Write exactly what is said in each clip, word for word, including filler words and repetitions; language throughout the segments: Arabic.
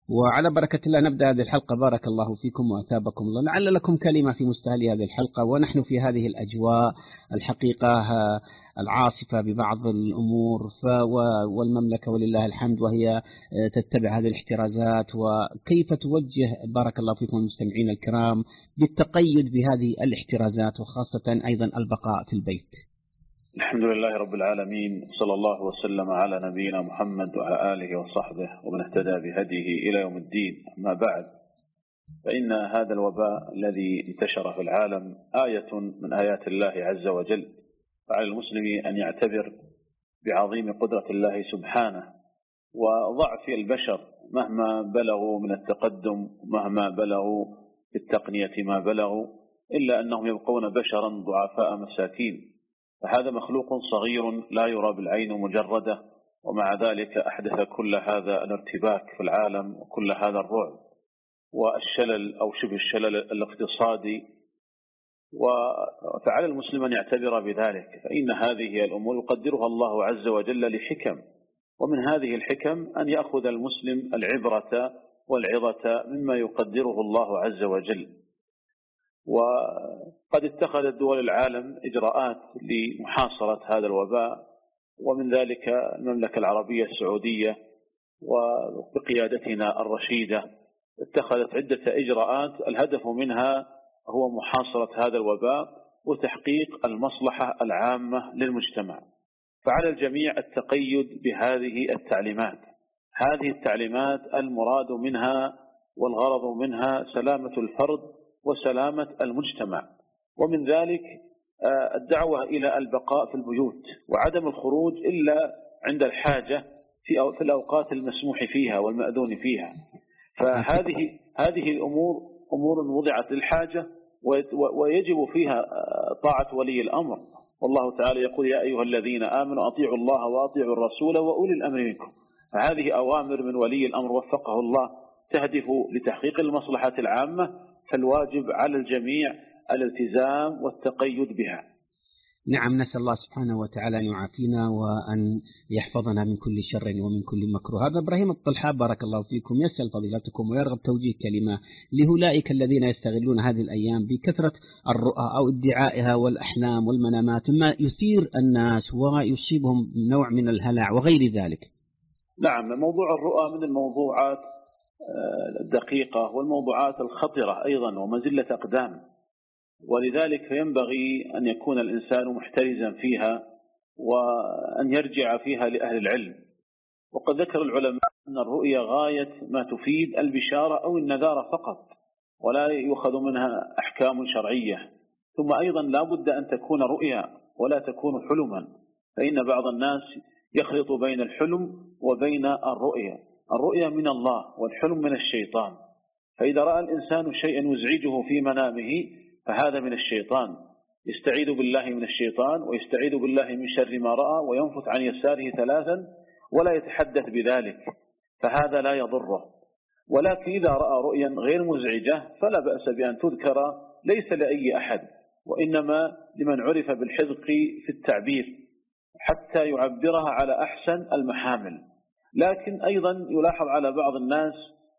وعلى بركة الله نبدأ هذه الحلقة. بارك الله فيكم وأثابكم الله. لعل لكم كلمة في مستهل هذه الحلقة، ونحن في هذه الأجواء الحقيقة العاصفة ببعض الأمور، والمملكة ولله الحمد وهي تتبع هذه الاحترازات. وكيف توجه بارك الله فيكم المستمعين الكرام بالتقيد بهذه الاحترازات، وخاصة أيضا البقاء في البيت؟ الحمد لله رب العالمين، صلى الله وسلم على نبينا محمد وعلى آله وصحبه ومن اهتدى بهديه إلى يوم الدين. أما بعد، فإن هذا الوباء الذي انتشر في العالم آية من آيات الله عز وجل، فعلى المسلم أن يعتبر بعظيم قدرة الله سبحانه وضعف البشر مهما بلغوا من التقدم، مهما بلغوا في التقنية ما بلغوا، إلا أنهم يبقون بشرا ضعفاء مساكين. فهذا مخلوق صغير لا يرى بالعين مجردة، ومع ذلك أحدث كل هذا الارتباك في العالم وكل هذا الرعب والشلل أو شبه الشلل الاقتصادي. فعلى المسلم أن يعتبر بذلك، فإن هذه الأمور يقدرها الله عز وجل لحكم، ومن هذه الحكم أن يأخذ المسلم العبرة والعظة مما يقدره الله عز وجل. وقد اتخذت دول العالم إجراءات لمحاصرة هذا الوباء، ومن ذلك المملكة العربية السعودية وبقيادتنا الرشيدة اتخذت عدة إجراءات الهدف منها هو محاصرة هذا الوباء وتحقيق المصلحة العامة للمجتمع. فعلى الجميع التقيد بهذه التعليمات. هذه التعليمات المراد منها والغرض منها سلامة الفرد وسلامة المجتمع، ومن ذلك الدعوة إلى البقاء في البيوت وعدم الخروج إلا عند الحاجة في الأوقات المسموح فيها والمأذون فيها. فهذه هذه الأمور أمور وضعت للحاجة، ويجب فيها طاعة ولي الأمر. والله تعالى يقول: يا أيها الذين آمنوا أطيعوا الله وأطيعوا الرسول وأولي الأمر منكم. فهذه أوامر من ولي الأمر وفقه الله تهدف لتحقيق المصلحة العامة، فالواجب على الجميع الالتزام والتقيد بها. نعم، نسأل الله سبحانه وتعالى أن يعافينا وأن يحفظنا من كل شر ومن كل مكروه. هذا إبراهيم الطلحاب بارك الله فيكم يسأل فضيلتكم ويرغب توجيه كلمة لأولئك الذين يستغلون هذه الأيام بكثرة الرؤى أو ادعائها والأحلام والمنامات، ما يثير الناس ويصيبهم نوع من الهلع وغير ذلك. نعم، موضوع الرؤى من الموضوعات الدقيقة والموضوعات الخطرة أيضا ومزلة أقدام، ولذلك ينبغي أن يكون الإنسان محترزا فيها وأن يرجع فيها لأهل العلم. وقد ذكر العلماء أن الرؤيا غاية ما تفيد البشارة أو النذارة فقط، ولا يؤخذ منها أحكام شرعية. ثم أيضا لا بد أن تكون رؤيا ولا تكون حلما، فإن بعض الناس يخلط بين الحلم وبين الرؤيا. الرؤيا من الله والحلم من الشيطان، فإذا رأى الإنسان شيئا يزعجه في منامه فهذا من الشيطان، يستعيذ بالله من الشيطان ويستعيذ بالله من شر ما رأى وينفث عن يساره ثلاثا ولا يتحدث بذلك، فهذا لا يضره. ولكن إذا رأى رؤيا غير مزعجة فلا بأس بأن تذكر، ليس لأي أحد، وإنما لمن عرف بالحذق في التعبير حتى يعبرها على أحسن المحامل. لكن أيضا يلاحظ على بعض الناس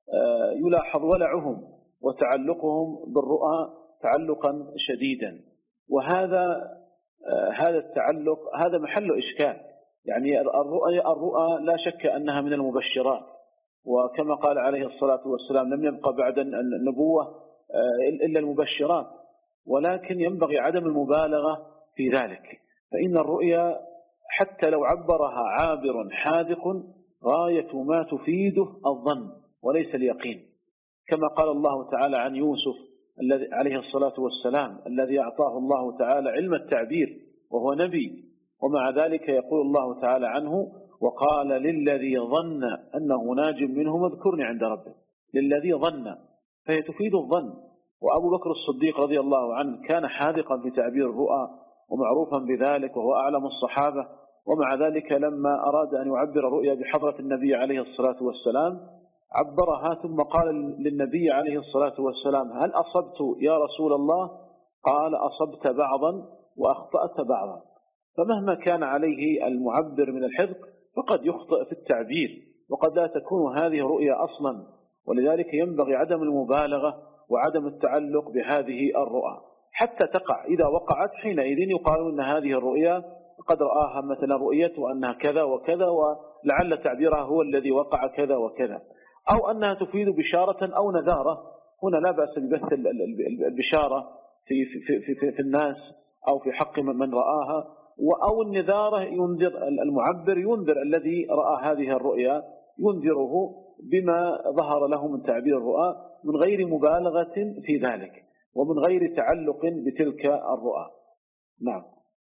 يلاحظ ولعهم وتعلقهم بالرؤى تعلقا شديدا، وهذا هذا التعلق هذا محل إشكال. يعني الرؤى الرؤى لا شك أنها من المبشرات، وكما قال عليه الصلاة والسلام: لم يبقى بعد النبوة إلا المبشرات، ولكن ينبغي عدم المبالغة في ذلك. فإن الرؤيا حتى لو عبرها عابر حاذق غاية ما تفيده الظن وليس اليقين، كما قال الله تعالى عن يوسف الذي عليه الصلاة والسلام الذي أعطاه الله تعالى علم التعبير وهو نبي، ومع ذلك يقول الله تعالى عنه: وقال للذي ظن أنه ناج منهم اذكرني عند ربه. للذي ظن، فهي تفيد الظن. وأبو بكر الصديق رضي الله عنه كان حاذقا في تعبير الرؤى ومعروفا بذلك، وهو أعلم الصحابة، ومع ذلك لما أراد أن يعبر رؤيا بحضرة النبي عليه الصلاة والسلام عبرها، ثم قال للنبي عليه الصلاة والسلام: هل أصبت يا رسول الله؟ قال: أصبت بعضا وأخطأت بعضا. فمهما كان عليه المعبر من الحذق فقد يخطئ في التعبير، وقد لا تكون هذه رؤيا أصلا، ولذلك ينبغي عدم المبالغة وعدم التعلق بهذه الرؤى حتى تقع. إذا وقعت حينئذ يقال أن هذه الرؤيا قد رآها مثلا رؤيته أنها كذا وكذا، ولعل تعبيرها هو الذي وقع كذا وكذا، أو أنها تفيد بشارة أو نذارة. هنا لا بأس ببث البشارة في, في, في, في, في الناس أو في حق من رآها، أو النذارة ينذر المعبر، ينذر الذي رأى هذه الرؤيا، ينذره بما ظهر له من تعبير الرؤى من غير مبالغة في ذلك ومن غير تعلق بتلك الرؤى. نعم.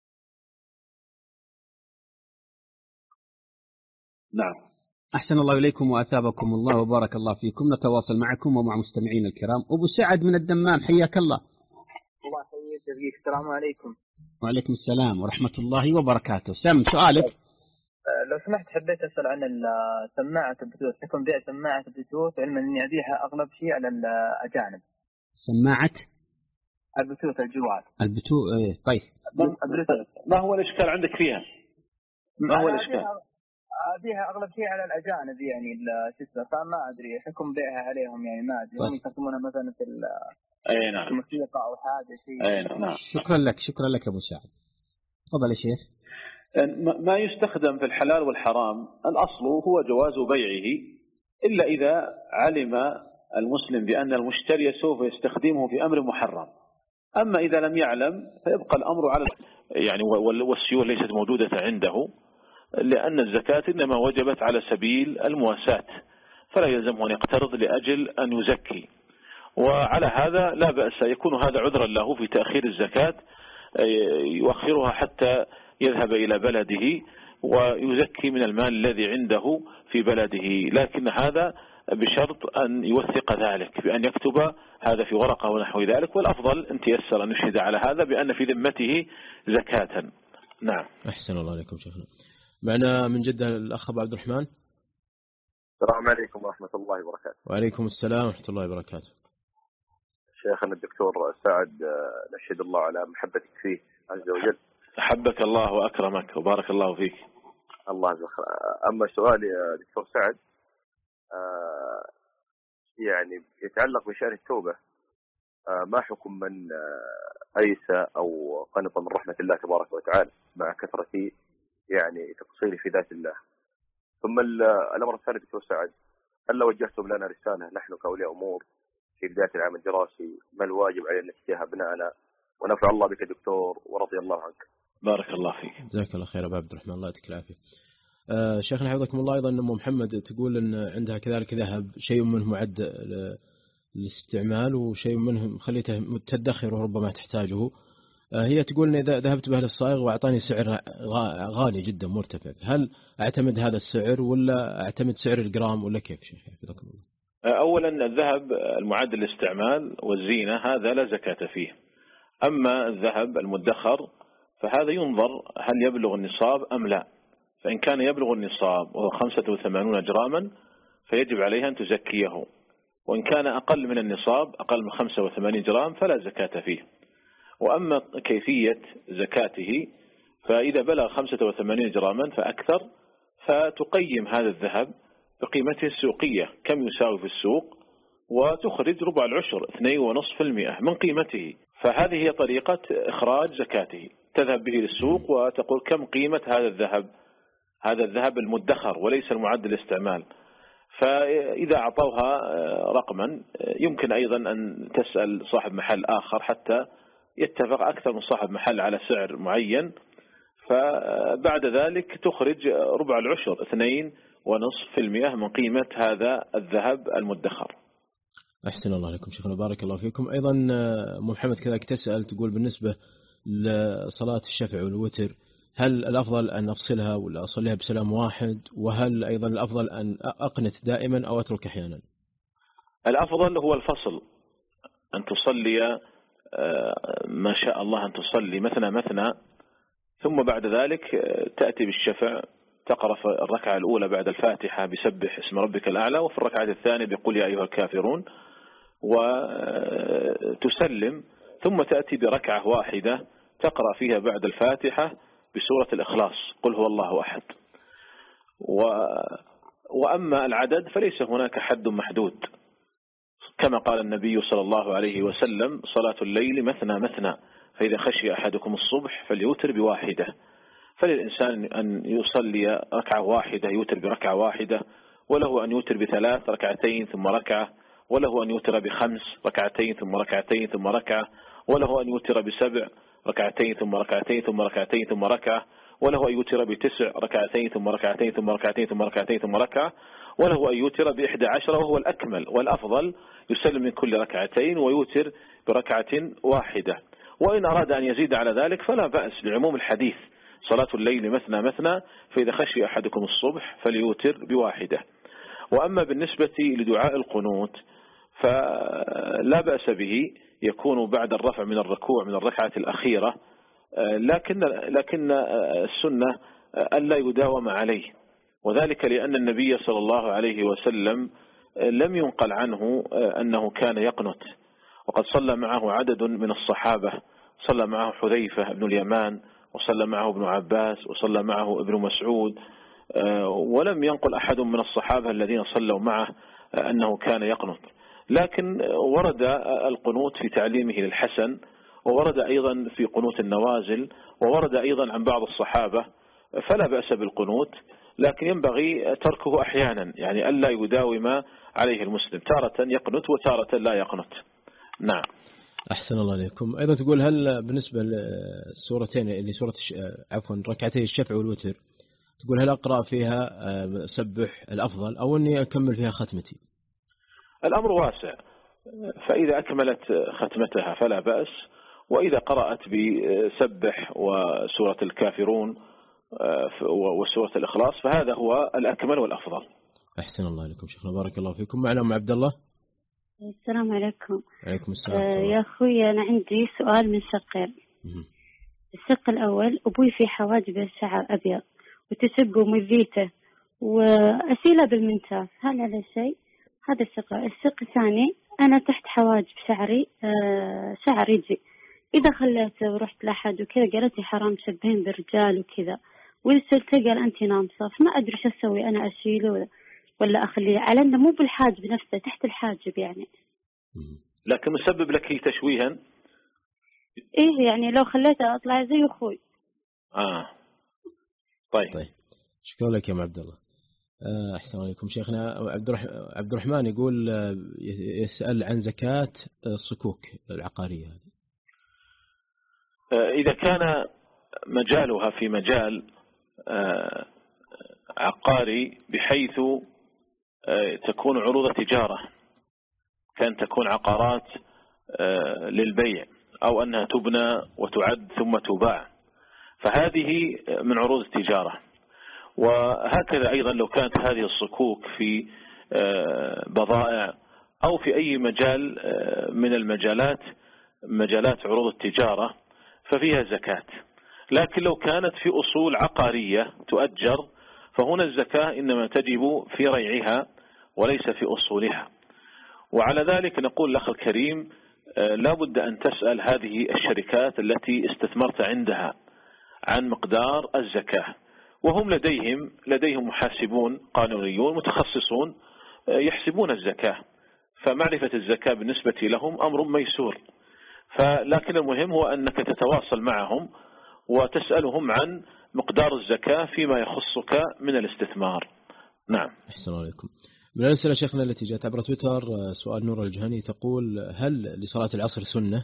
نعم. أحسن الله إليكم وأثابكم الله وبارك الله فيكم. نتواصل معكم ومع مستمعين الكرام. أبو سعد من الدمام، حياك الله. الله يحييك. السلام عليكم. وعليكم السلام ورحمة الله وبركاته. سم سؤالك. لو سمحت حبيت أسأل عن سماعة البلوتوث. حكم بيع سماعة البلوتوث علما أني أبيعها أغلب شيء على الأجانب. سماعة البلوتوث الجوال. البلوتوث إيه طيب. ما هو الإشكال عندك فيها؟ ما هو الإشكال؟ أبيعها أغلب شيء على الأجانب يعني السيستم، فما أدري حكم بيعها عليهم يعني ما أدري. هم يستخدمونها مثلا في أي نعم الموسيقى أو حاجة شيء. أي نعم. شكرا لك شكرا لك أبو سعد. تفضل يا شيخ. ما يستخدم في الحلال والحرام الأصل هو جواز بيعه، إلا إذا علم المسلم بأن المشتري سوف يستخدمه في أمر محرم. أما إذا لم يعلم فيبقى الأمر على يعني والسيولة ليست موجودة عنده، لأن الزكاة إنما وجبت على سبيل المواساة، فلا يلزمه أن يقترض لأجل أن يزكي. وعلى هذا لا بأس، يكون هذا عذرا له في تأخير الزكاة، يؤخرها حتى يذهب إلى بلده ويزكي من المال الذي عنده في بلده، لكن هذا بشرط أن يوثق ذلك بأن يكتب هذا في ورقة ونحو ذلك، والأفضل أن تيسر أن يشهد على هذا بأن في ذمته زكاة. نعم. أحسن الله عليكم شيخنا. معنا من جدة الأخ أبو عبد الرحمن. السلام عليكم ورحمة الله وبركاته. وعليكم السلام ورحمة الله وبركاته. شيخنا الدكتور سعد، نشهد الله على محبتك فيه عز وجل. أحبك الله وأكرمك وبارك الله فيك. الله يجزاك. أما سؤالي يا دكتور سعد يعني يتعلق بشأن التوبة، ما حكم من أيس أو قنط من رحمة الله تبارك وتعالى مع كثرة يعني تقصيري في ذات الله؟ ثم الأمر الثاني دكتور سعد، هل لو وجهتم لنا رسالة نحن كأولياء أمور في بداية العام الدراسي، ما الواجب علينا تجاه أبنائنا؟ ونفع الله بك دكتور ورضي الله عنك. بارك الله فيك. جزاك الله خير أبو عبد الرحمن، الله يعطيك العافية. آه شيخنا حفظكم الله، أيضا أم محمد تقول أن عندها كذلك ذهب، شيء منه معد للاستعمال وشيء منه خليته تدخر وربما تحتاجه. آه هي تقول أن إذا ذهبت به للصائغ وأعطاني سعر غالي جدا مرتفع، هل أعتمد هذا السعر ولا أعتمد سعر الجرام ولا كيف شيخ حفظكم الله؟ أولا الذهب المعد للاستعمال والزينة هذا لا زكاة فيه. أما الذهب المدخر فهذا ينظر هل يبلغ النصاب أم لا، فإن كان يبلغ النصاب وهو خمسة وثمانون جراما فيجب عليها أن تزكيه، وإن كان أقل من النصاب أقل من خمسة وثمانين جرام فلا زكاة فيه. وأما كيفية زكاته فإذا بلغ خمسة وثمانين جراما فأكثر فتقيم هذا الذهب بقيمته السوقية كم يساوي في السوق، وتخرج ربع العشر اثنين ونصف في المئة من قيمته. فهذه هي طريقة إخراج زكاته، تذهب به للسوق وتقول كم قيمة هذا الذهب، هذا الذهب المدخر وليس المعد للاستعمال. فإذا أعطوها رقما يمكن أيضا أن تسأل صاحب محل آخر حتى يتفق أكثر من صاحب محل على سعر معين، فبعد ذلك تخرج ربع العشر اثنين ونصف في المئة من قيمة هذا الذهب المدخر. أحسن الله عليكم شيخنا بارك الله فيكم. أيضا محمد كذلك تسأل تقول بالنسبة لصلاة الشفع والوتر، هل الأفضل أن أفصلها ولا أصليها بسلام واحد؟ وهل أيضا الأفضل أن أقنت دائما أو أترك أحيانا؟ الأفضل هو الفصل، أن تصلي ما شاء الله أن تصلي مثنى مثنى، ثم بعد ذلك تأتي بالشفع تقرأ في الركعة الأولى بعد الفاتحة بسبح اسم ربك الأعلى، وفي الركعة الثانية بقول يا أيها الكافرون، وتسلم، ثم تأتي بركعة واحدة تقرأ فيها بعد الفاتحة بسورة الإخلاص قل هو الله أحد. و... وأما العدد فليس هناك حد محدود، كما قال النبي صلى الله عليه وسلم: صلاة الليل مثنى مثنى، فإذا خشي أحدكم الصبح فليوتر بواحدة. فللإنسان أن يصلي ركعة واحدة يوتر بركعة واحدة، وله أن يوتر بثلاث ركعتين ثم ركعة، وله أن يوتر بخمس ركعتين ثم ركعتين ثم ركعة، وله أن يوتر بسبع ركعتين ثم ركعتين ثم ركعتين ثم ركعة، وله أن يوتر بتسع ركعتين ثم ركعتين ثم ركعتين ثم ركعتين ثم ركعة، وله أن يوتر بإحدى عشر، وهو الأكمل والأفضل يسلم من كل ركعتين ويوتر بركعة واحدة. وإن أراد أن يزيد على ذلك فلا بأس لعموم الحديث: صلاة الليل مثنى مثنى، فإذا خشي أحدكم الصبح فليوتر بواحدة. وأما بالنسبة لدعاء القنوت فلا بأس به، يكون بعد الرفع من الركوع من الركعة الأخيرة، لكن لكن السنة ألا يداوم عليه، وذلك لأن النبي صلى الله عليه وسلم لم ينقل عنه أنه كان يقنت، وقد صلى معه عدد من الصحابة، صلى معه حذيفة بن اليمان، وصلى معه ابن عباس، وصلى معه ابن مسعود، ولم ينقل أحد من الصحابة الذين صلوا معه أنه كان يقنت. لكن ورد القنوت في تعليمه للحسن، وورد أيضا في قنوت النوازل، وورد أيضا عن بعض الصحابة، فلا بأس بالقنوت، لكن ينبغي تركه أحيانا، يعني ألا يداوم عليه المسلم، تارة يقنت وتارة لا يقنت. نعم. أحسن الله عليكم. أيضا تقول هل بالنسبة للسورتين اللي سورة عفوا ركعتي الشفع والوتر، تقول هل أقرأ فيها سبح الأفضل أو أني أكمل فيها ختمتي؟ الأمر واسع، فإذا أكملت ختمتها فلا بأس، وإذا قرأت بسبح وسورة الكافرون وسورة الإخلاص فهذا هو الأكمل والأفضل. أحسن الله عليكم شيخنا، بارك الله فيكم. معنا أم عبد الله. السلام عليكم. عليكم السلام. آه يا أخوي أنا عندي سؤال من شقين. الشق الأول: أبوي في حواجبه شعر أبيض وتشبه مذيته وأسيله بالمنتاف، هل هذا شيء؟ هذا الشق. الشق الثاني: أنا تحت حواجب شعري آه شعر يجي، إذا خليته ورحت لأحد وكذا قالت لي حرام تشبهين بالرجال وكذا، وصرت قال أنت نامصة، فما أدري شو أسوي، أنا أشيله ولا أخليه على أنه مو بالحاجب نفسه، تحت الحاجب يعني. لكن مسبب لك تشويها؟ إيه يعني لو خليته أطلع زي أخوي. آه طيب. طيب شكرا لك يا ام عبد الله. أحسن عليكم شيخنا. عبد الرحمن يقول يسأل عن زكاة الصكوك العقارية هذه. إذا كان مجالها في مجال عقاري بحيث تكون عروض تجارة، كان تكون عقارات للبيع أو أنها تبنى وتعد ثم تباع، فهذه من عروض التجارة. وهكذا أيضا لو كانت هذه الصكوك في بضائع أو في أي مجال من المجالات مجالات عروض التجارة ففيها زكاة. لكن لو كانت في أصول عقارية تؤجر فهنا الزكاة إنما تجب في ريعها وليس في أصولها. وعلى ذلك نقول الأخ الكريم لا بد أن تسأل هذه الشركات التي استثمرت عندها عن مقدار الزكاة، وهم لديهم لديهم محاسبون قانونيون متخصصون يحسبون الزكاة، فمعرفة الزكاة بالنسبة لهم أمر ميسور. فلكن المهم هو أنك تتواصل معهم وتسألهم عن مقدار الزكاة فيما يخصك من الاستثمار. نعم. أحسن عليكم. من الأسئلة شيخنا التي جاءت عبر تويتر سؤال نور الجهني تقول: هل لصلاة العصر سنة؟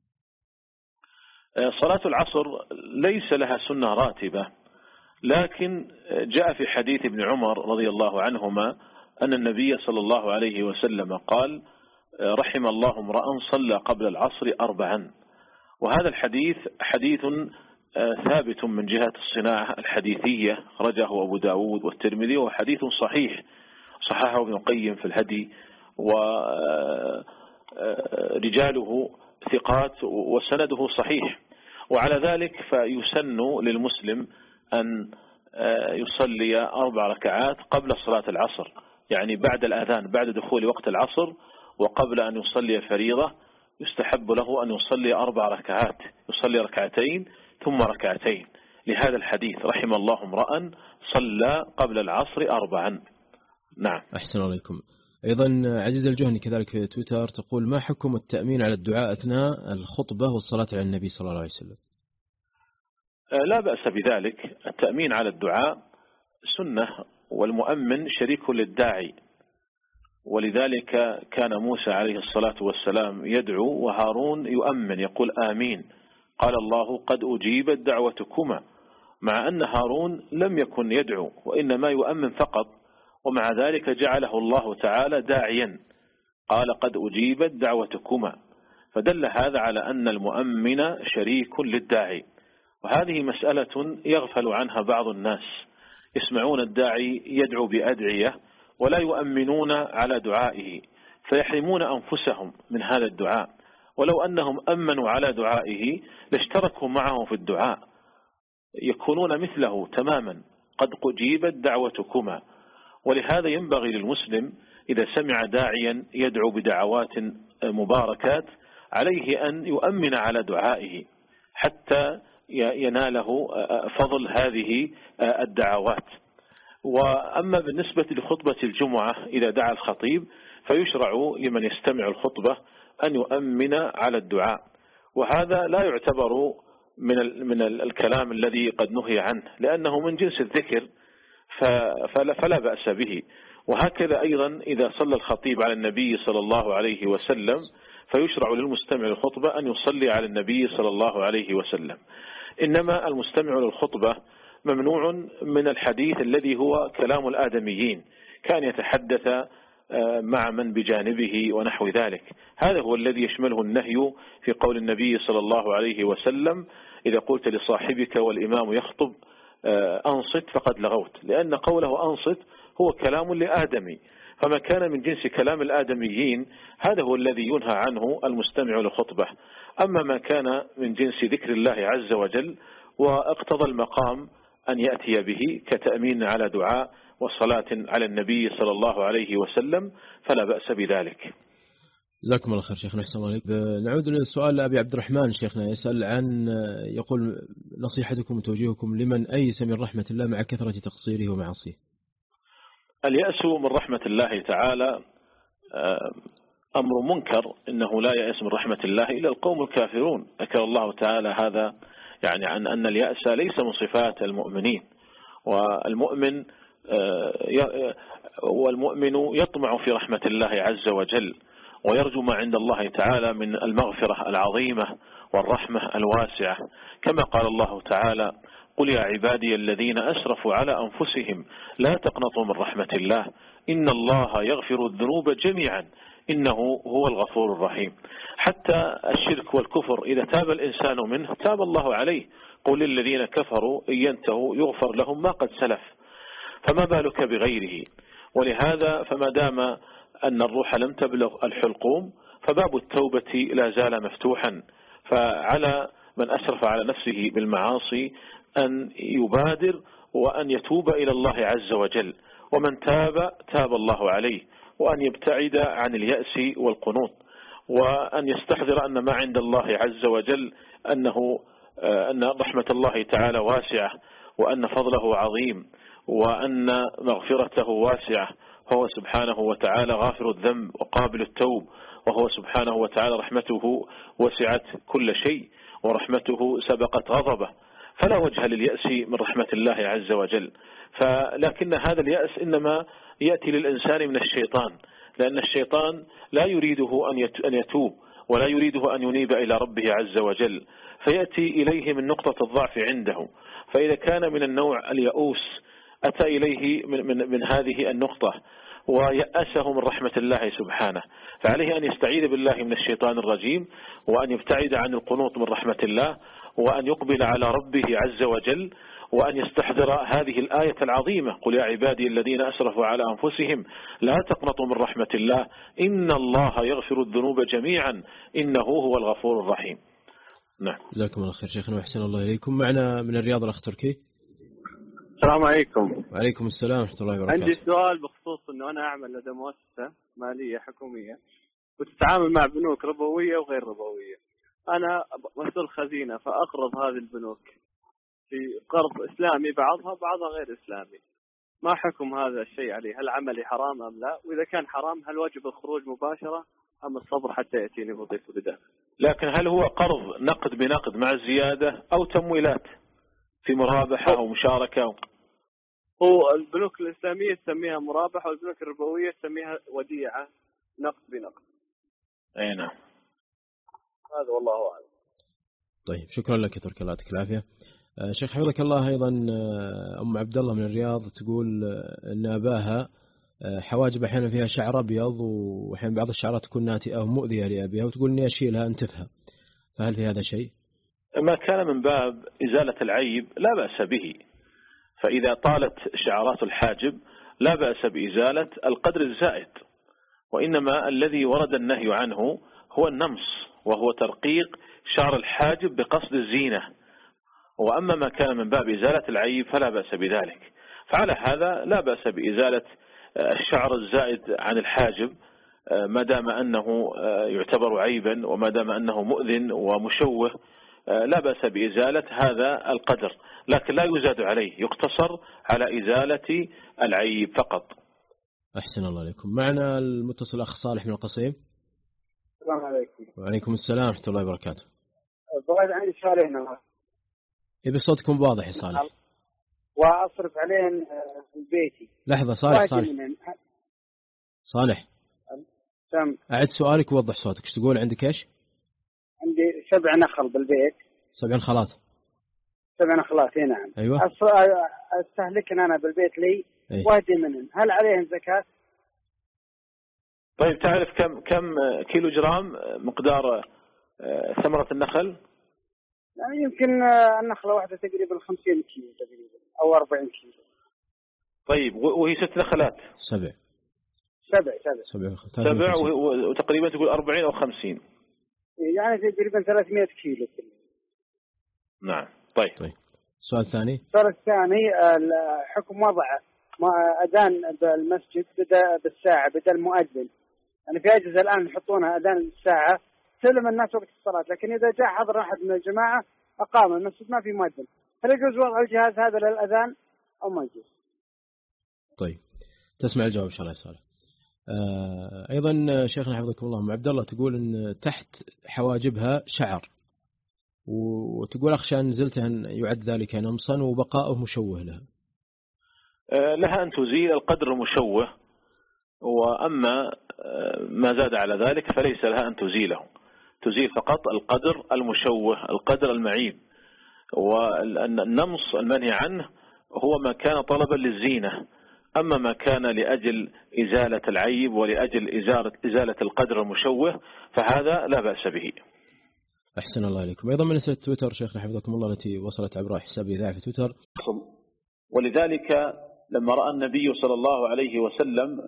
صلاة العصر ليس لها سنة راتبة، لكن جاء في حديث ابن عمر رضي الله عنهما أن النبي صلى الله عليه وسلم قال: رحم الله امرأ صلى قبل العصر أربعا. وهذا الحديث حديث ثابت من جهة الصناعة الحديثية، رجاه أبو داود والترمذي، وحديث صحيح صححه ابن القيم في الهدي، ورجاله ثقات وسنده صحيح. وعلى ذلك فيسن للمسلم أن يصلي أربع ركعات قبل صلاة العصر، يعني بعد الأذان، بعد دخول وقت العصر وقبل أن يصلي فريضة يستحب له أن يصلي أربع ركعات، يصلي ركعتين ثم ركعتين، لهذا الحديث رحم الله امرأ صلى قبل العصر أربعا. نعم. أحسن عليكم. أيضا عزيز الجهني كذلك في تويتر تقول: ما حكم التأمين على الدعاء أثناء الخطبة والصلاة على النبي صلى الله عليه وسلم؟ لا بأس بذلك. التأمين على الدعاء سنة، والمؤمن شريك للداعي، ولذلك كان موسى عليه الصلاة والسلام يدعو وهارون يؤمن يقول آمين. قال الله: قد أجيبت دعوتكما، مع أن هارون لم يكن يدعو وإنما يؤمن فقط، ومع ذلك جعله الله تعالى داعيا، قال: قد أجيبت دعوتكما، فدل هذا على أن المؤمن شريك للداعي. وهذه مسألة يغفل عنها بعض الناس، يسمعون الداعي يدعو بأدعية ولا يؤمنون على دعائه، فيحرمون أنفسهم من هذا الدعاء، ولو أنهم أمنوا على دعائه لاشتركوا معه في الدعاء، يكونون مثله تماما، قد أجيبت دعوتكما. ولهذا ينبغي للمسلم إذا سمع داعيا يدعو بدعوات مباركات عليه أن يؤمن على دعائه حتى يناله فضل هذه الدعوات. وأما بالنسبة لخطبة الجمعة إذا دعا الخطيب فيشرع لمن يستمع الخطبة أن يؤمن على الدعاء، وهذا لا يعتبر من من الكلام الذي قد نهي عنه، لأنه من جنس الذكر فلا بأس به. وهكذا أيضا إذا صلى الخطيب على النبي صلى الله عليه وسلم فيشرع للمستمع الخطبة أن يصلي على النبي صلى الله عليه وسلم. إنما المستمع للخطبة ممنوع من الحديث الذي هو كلام الآدميين، كان يتحدث مع من بجانبه ونحو ذلك. هذا هو الذي يشمله النهي في قول النبي صلى الله عليه وسلم: إذا قلت لصاحبك والإمام يخطب أنصت فقد لغوت، لأن قوله أنصت هو كلام لآدمي، فما كان من جنس كلام الآدميين هذا هو الذي ينهى عنه المستمع للخطبة. أما ما كان من جنس ذكر الله عز وجل واقتضى المقام أن يأتي به كتأمين على دعاء وصلاة على النبي صلى الله عليه وسلم فلا بأس بذلك. جزاكم الله خير شيخنا، أحسن الله عليك. نعود للسؤال لأبي عبد الرحمن شيخنا، يسأل عن يقول: نصيحتكم وتوجيهكم لمن أيس من رحمة الله مع كثرة تقصيره ومعاصيه. اليأس من رحمة الله تعالى أمر منكر، إنه لا يأس من رحمة الله إلا القوم الكافرون. ذكر الله تعالى هذا يعني عن أن اليأس ليس من صفات المؤمنين، والمؤمن والمؤمن يطمع في رحمة الله عز وجل ويرجو ما عند الله تعالى من المغفرة العظيمة والرحمة الواسعة، كما قال الله تعالى: قل يا عبادي الذين أسرفوا على أنفسهم لا تقنطوا من رحمة الله إن الله يغفر الذنوب جميعا إنه هو الغفور الرحيم. حتى الشرك والكفر إذا تاب الإنسان منه تاب الله عليه. قل للذين كفروا إن ينتهوا يغفر لهم ما قد سلف، فما بالك بغيره. ولهذا فما دام أن الروح لم تبلغ الحلقوم فباب التوبة لا زال مفتوحا، فعلى من أسرف على نفسه بالمعاصي أن يبادر وأن يتوب إلى الله عز وجل، ومن تاب تاب الله عليه، وأن يبتعد عن اليأس والقنوط، وأن يستحضر أن ما عند الله عز وجل أنه أن رحمة الله تعالى واسعة، وأن فضله عظيم، وأن مغفرته واسعة، هو سبحانه وتعالى غافر الذنب وقابل التوب، وهو سبحانه وتعالى رحمته وسعت كل شيء ورحمته سبقت غضبه، فلا وجه لليأس من رحمة الله عز وجل. فلكن هذا اليأس إنما يأتي للإنسان من الشيطان، لأن الشيطان لا يريده أن يتوب ولا يريده أن ينيب إلى ربه عز وجل، فيأتي إليه من نقطة الضعف عنده. فإذا كان من النوع اليأوس أتى إليه من, من, من هذه النقطة ويأسه من رحمة الله سبحانه، فعليه أن يستعيذ بالله من الشيطان الرجيم، وأن يبتعد عن القنوط من رحمة الله، وأن يقبل على ربه عز وجل، وأن يستحضر هذه الآية العظيمة: قل يا عبادي الذين أسرفوا على أنفسهم لا تقنطوا من رحمة الله إن الله يغفر الذنوب جميعا إنه هو الغفور الرحيم. نعم. جزاكم الله خير شيخنا وأحسن الله إليكم. معنا من الرياض الأخ تركي. السلام عليكم. وعليكم السلام ورحمة الله وبركاته. عندي سؤال بخصوص أنه أنا أعمل لدى مؤسسة مالية حكومية وتتعامل مع بنوك ربوية وغير ربوية. أنا مسؤول خزينة فأقرض هذه البنوك في قرض إسلامي بعضها بعضها غير إسلامي. ما حكم هذا الشيء عليه؟ هل عملي حرام أم لا؟ وإذا كان حرام هل واجب الخروج مباشرة أم الصبر حتى يأتيني وظيفة بداخل؟ لكن هل هو قرض نقد بنقد مع الزيادة أو تمويلات في مرابحة أو مشاركة؟ هو البنوك الإسلامية تسميها مرابحة والبنوك الربوية تسميها وديعة نقد بنقد. أي نعم. هذا والله أعلم. طيب شكرا لك يا تركي الله يعطيك العافية. شيخ حفظك الله، أيضا أم عبد الله من الرياض تقول أن أباها حواجب أحيانا فيها شعر أبيض وأحيانا بعض الشعرات تكون ناتئة ومؤذية لأبيها وتقول أني أشيلها أنتفها، فهل في هذا شيء؟ ما كان من باب إزالة العيب لا بأس به، فإذا طالت شعرات الحاجب لا بأس بإزالة القدر الزائد، وإنما الذي ورد النهي عنه هو النمص وهو ترقيق شعر الحاجب بقصد الزينة، وأما ما كان من باب إزالة العيب فلا بأس بذلك. فعلى هذا لا بأس بإزالة الشعر الزائد عن الحاجب ما دام أنه يعتبر عيبا وما دام أنه مؤذن ومشوه، لا بأس بإزالة هذا القدر، لكن لا يزاد عليه، يقتصر على إزالة العيب فقط. أحسن الله عليكم. معنا المتصل أخ صالح من القصيم. السلام عليكم. وعليكم السلام ورحمة الله وبركاته. بغيت عندي سؤالين. إذا صوتكم واضح يا صالح. وأصرف عليهم في بيتي. لحظة صالح صالح صالح سم. أعد سؤالك ووضح صوتك. ايش تقول؟ عندك إيش؟ عندي سبع نخل بالبيت. سبع نخلات. سبع نخلات اي نعم. أيوة. استهلكن أنا بالبيت لي أي. واحدة منهم، هل عليهم زكاة؟ طيب تعرف كم كم كيلو جرام مقدار ثمرة النخل؟ يعني يمكن النخلة واحدة تقريبا خمسين كيلو تقريبا أو أربعين كيلو. طيب وهي ست نخلات؟ سبع. سبع سبع. سبع, سبع وتقريبا تقول أربعين أو خمسين. يعني تقريبا ثلاثمائة كيلو. نعم. طيب. طيب. السؤال الثاني. السؤال الثاني حكم وضع أذان بالمسجد بدأ بالساعة بدل المؤذن. يعني في أجهزة الآن يحطونها أذان الساعة سلم الناس وقت الصلاة، لكن إذا جاء حضر أحد من الجماعة أقام المسجد ما في مؤذن، هل يجوز وضع الجهاز هذا للأذان أو ما يجوز؟ طيب تسمع الجواب إن شاء الله يا صالح. آه أيضا شيخنا حفظكم الله أم عبد الله تقول إن تحت حواجبها شعر، وتقول أخشى أن نزلتها أن يعد ذلك نمصا وبقاؤه مشوه لها. آه لها أن تزيل القدر المشوه، وأما ما زاد على ذلك فليس لها أن تزيله، تزيل فقط القدر المشوه القدر المعيب. والنمص المنهي عنه هو ما كان طلبا للزينة، أما ما كان لأجل إزالة العيب ولأجل إزالة, إزالة القدر المشوه فهذا لا بأس به. أحسن الله عليكم. أيضا من أسئلة تويتر شيخنا حفظكم الله التي وصلت عبر حساب إذاعة في تويتر. ولذلك لما رأى النبي صلى الله عليه وسلم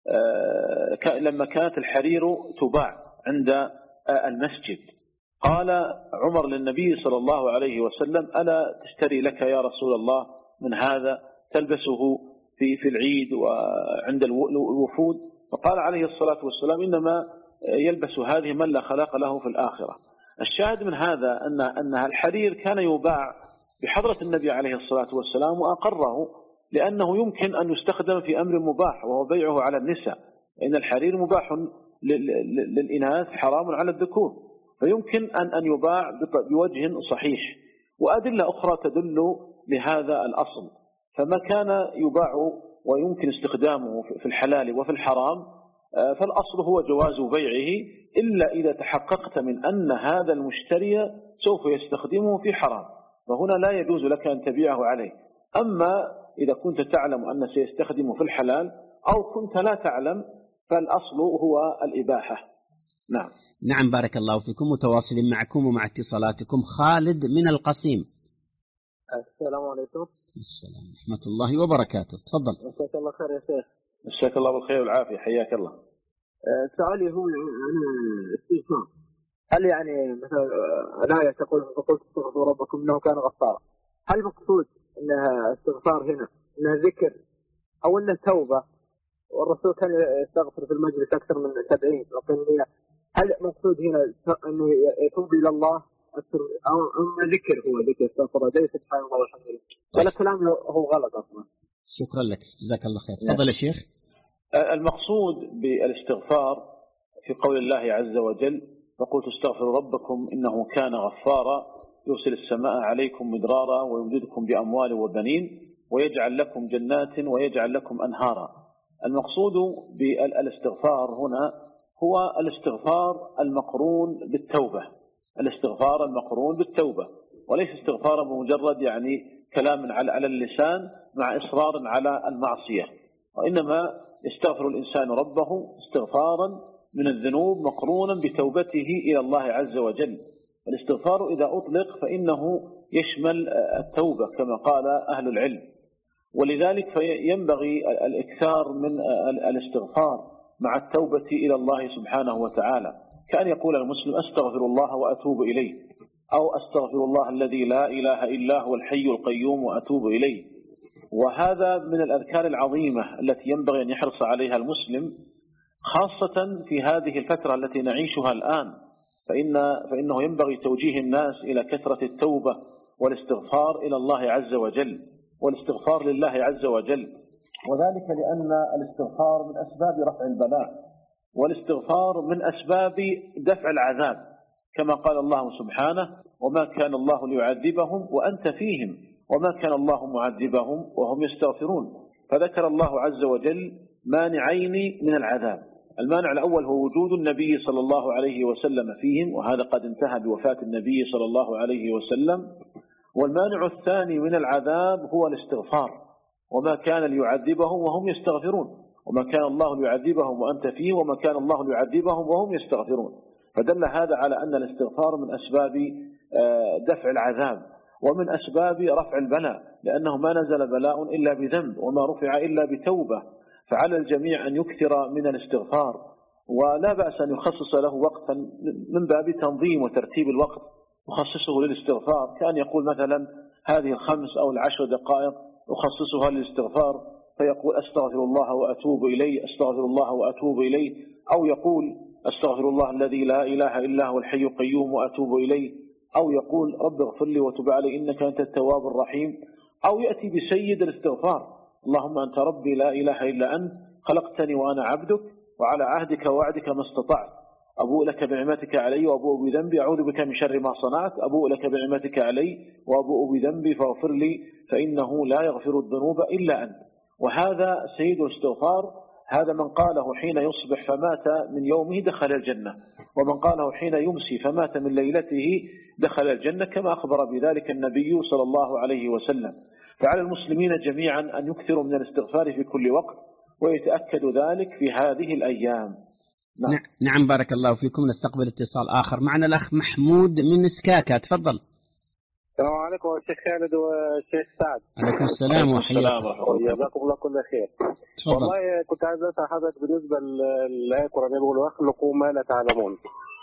لما كانت الحرير تباع عند المسجد قال عمر للنبي صلى الله عليه وسلم ألا تشتري لك يا رسول الله من هذا تلبسه في في العيد وعند الوفود؟ فقال عليه الصلاة والسلام إنما يلبس هذه من لا خلاق له في الآخرة. الشاهد من هذا أن أن الحرير كان يباع بحضرة النبي عليه الصلاة والسلام وأقره، لأنه يمكن أن يستخدم في أمر مباح وهو بيعه على النساء، إن الحرير مباح للإناث حرام على الذكور، فيمكن أن أن يباع بوجه صحيح. وأدلة أخرى تدل لهذا الأصل، فما كان يباع ويمكن استخدامه في الحلال وفي الحرام فالأصل هو جواز بيعه، إلا إذا تحققت من أن هذا المشتري سوف يستخدمه في حرام، فهنا لا يجوز لك أن تبيعه عليه. أما إذا كنت تعلم أن سيستخدمه في الحلال أو كنت لا تعلم فالأصل هو الإباحة. نعم. نعم بارك الله فيكم. متواصلين معكم ومع اتصالاتكم. خالد من القصيم. السلام عليكم. السلام ورحمة الله وبركاته. تفضل. مساك الله خير يا شيخ. مساك الله بالخير والعافية، حياك الله. سؤالي هو عن الاستغفار، هل يعني مثلا الآية تقول فقلت استغفروا ربكم إنه كان غفارا، هل المقصود انها استغفار هنا انها ذكر او انها توبه؟ والرسول كان يستغفر في المجلس اكثر من سبعين لكن هل المقصود هنا انه يتوب الى الله اكثر او ذكر؟ هو ذكر استغفر ليس سبحان الله والحمد لله، ولا كلام هو غلط اصلا؟ شكرا لك، جزاك الله خير. تفضل يا شيخ. المقصود بالاستغفار في قول الله عز وجل: فقلت استغفروا ربكم إنه كان غفارا يرسل السماء عليكم مدرارا ويمددكم بأموال وبنين ويجعل لكم جنات ويجعل لكم أنهارا. المقصود بالاستغفار هنا هو الاستغفار المقرون بالتوبة، الاستغفار المقرون بالتوبة، وليس استغفارا بمجرد يعني كلام على اللسان مع إصرار على المعصية، وإنما يستغفر الإنسان ربه استغفارا من الذنوب مقرونا بتوبته إلى الله عز وجل. الاستغفار إذا أطلق فإنه يشمل التوبة كما قال أهل العلم، ولذلك ينبغي الإكثار من الاستغفار مع التوبة إلى الله سبحانه وتعالى، كأن يقول المسلم: أستغفر الله وأتوب إليه، أو أستغفر الله الذي لا إله إلا هو الحي القيوم وأتوب إليه. وهذا من الأذكار العظيمة التي ينبغي أن يحرص عليها المسلم، خاصة في هذه الفترة التي نعيشها الآن، فإن فإنه ينبغي توجيه الناس إلى كثرة التوبة والاستغفار إلى الله عز وجل، والاستغفار لله عز وجل، وذلك لأن الاستغفار من أسباب رفع البلاء، والاستغفار من أسباب دفع العذاب، كما قال الله سبحانه: وما كان الله ليعذبهم وأنت فيهم وما كان الله معذبهم وهم يستغفرون. فذكر الله عز وجل مانعين من العذاب. المانع الأول هو وجود النبي صلى الله عليه وسلم فيهم، وهذا قد انتهى بوفاة النبي صلى الله عليه وسلم. والمانع الثاني من العذاب هو الاستغفار: وما كان ليعذبهم وهم يستغفرون، وما كان الله ليعذبهم وأنت فيهم وما كان الله ليعذبهم وهم يستغفرون. فدل هذا على أن الاستغفار من أسباب دفع العذاب ومن أسباب رفع البلاء، لأنه ما نزل بلاء إلا بذنب وما رفع إلا بتوبة. فعلى الجميع أن يكثر من الاستغفار، ولا بأس أن يخصص له وقتا من باب تنظيم وترتيب الوقت، يخصصه للاستغفار، كان يقول مثلا هذه الخمس أو العشر دقائق أخصصها للاستغفار، فيقول: أستغفر الله وأتوب إليه، أستغفر الله وأتوب إليه، أو يقول: أستغفر الله الذي لا إله إلا هو الحي القيوم وأتوب إليه، أو يقول: رب اغفر لي وتب علي إنك أنت التواب الرحيم، أو يأتي بسيد الاستغفار: اللهم أنت ربي لا إله إلا أنت خلقتني وأنا عبدك وعلى عهدك ووعدك ما استطعت، أبوء لك بنعمتك علي وأبوء بذنبي، أعوذ بك من شر ما صنعت، أبوء لك بنعمتك علي وأبوء بذنبي فاغفر لي فإنه لا يغفر الذنوب إلا أنت. وهذا سيد الاستغفار، هذا من قاله حين يصبح فمات من يومه دخل الجنة، ومن قاله حين يمسي فمات من ليلته دخل الجنة، كما أخبر بذلك النبي صلى الله عليه وسلم. فعلى المسلمين جميعا أن يكثروا من الاستغفار في كل وقت، ويتأكد ذلك في هذه الأيام. نعم. نعم بارك الله فيكم. نستقبل اتصال آخر. معنا الأخ محمود من سكاكا، تفضل. السلام عليكم الشيخ خالد والشيخ سعد. عليكم السلام وحياكم. جزاكم الله كل خير. والله كنت عايز أسأل حضرتك بالنسبة للآية القرآنية بيقول: واخلقوا ما لا تعلمون.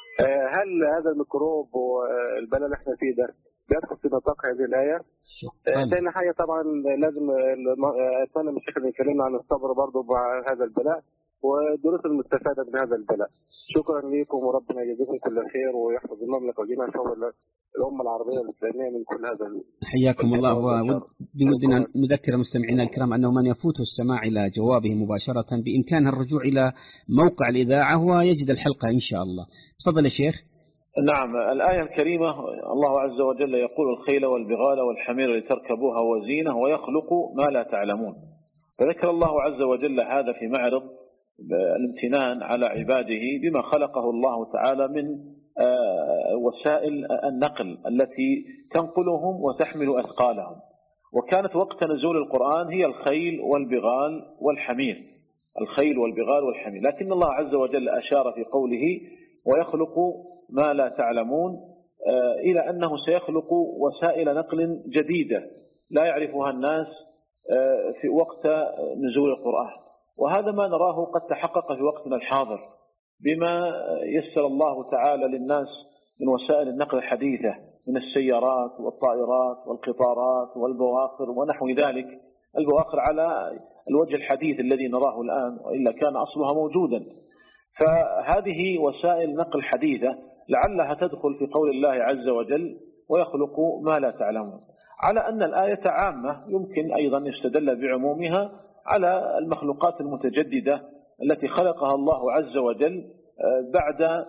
هل هذا الميكروب والبلاء اللي احنا فيه ده بيدخل في نطاق هذه الآية؟ ثاني حاجة طبعا لازم أتمنى من الشيخ اللي يكلمنا عن الصبر برضه مع هذا البلاء والدروس المستفادة من هذا البلاء. شكرا لكم وربنا يجزيكم كل خير ويحفظ المملكة وجميع الأمة العربية الإسلامية من كل هذا. حياكم الله. وبودنا نذكر المستمعين الكرام أنه من يفوته السماع إلى جوابه مباشرة بإمكانه الرجوع إلى موقع الإذاعة ويجد الحلقة إن شاء الله. تفضل يا شيخ. نعم. الآية الكريمة الله عز وجل يقول: الخيل والبغال والحمير لتركبوها وزينة ويخلق ما لا تعلمون. فذكر الله عز وجل هذا في معرض الامتنان على عباده بما خلقه الله تعالى من وسائل النقل التي تنقلهم وتحمل أثقالهم. وكانت وقت نزول القرآن هي الخيل والبغال والحمير، الخيل والبغال والحمير. لكن الله عز وجل أشار في قوله: ويخلق ما لا تعلمون، إلى أنه سيخلق وسائل نقل جديدة لا يعرفها الناس في وقت نزول القرآن. وهذا ما نراه قد تحقق في وقتنا الحاضر بما يسر الله تعالى للناس من وسائل النقل الحديثة من السيارات والطائرات والقطارات والبواخر ونحو ذلك. البواخر على الوجه الحديث الذي نراه الآن، وإلا كان أصلها موجودا. فهذه وسائل نقل حديثة لعلها تدخل في قول الله عز وجل: ويخلق ما لا تعلمون. على أن الآية عامة يمكن أيضا يستدل بعمومها على المخلوقات المتجددة التي خلقها الله عز وجل بعد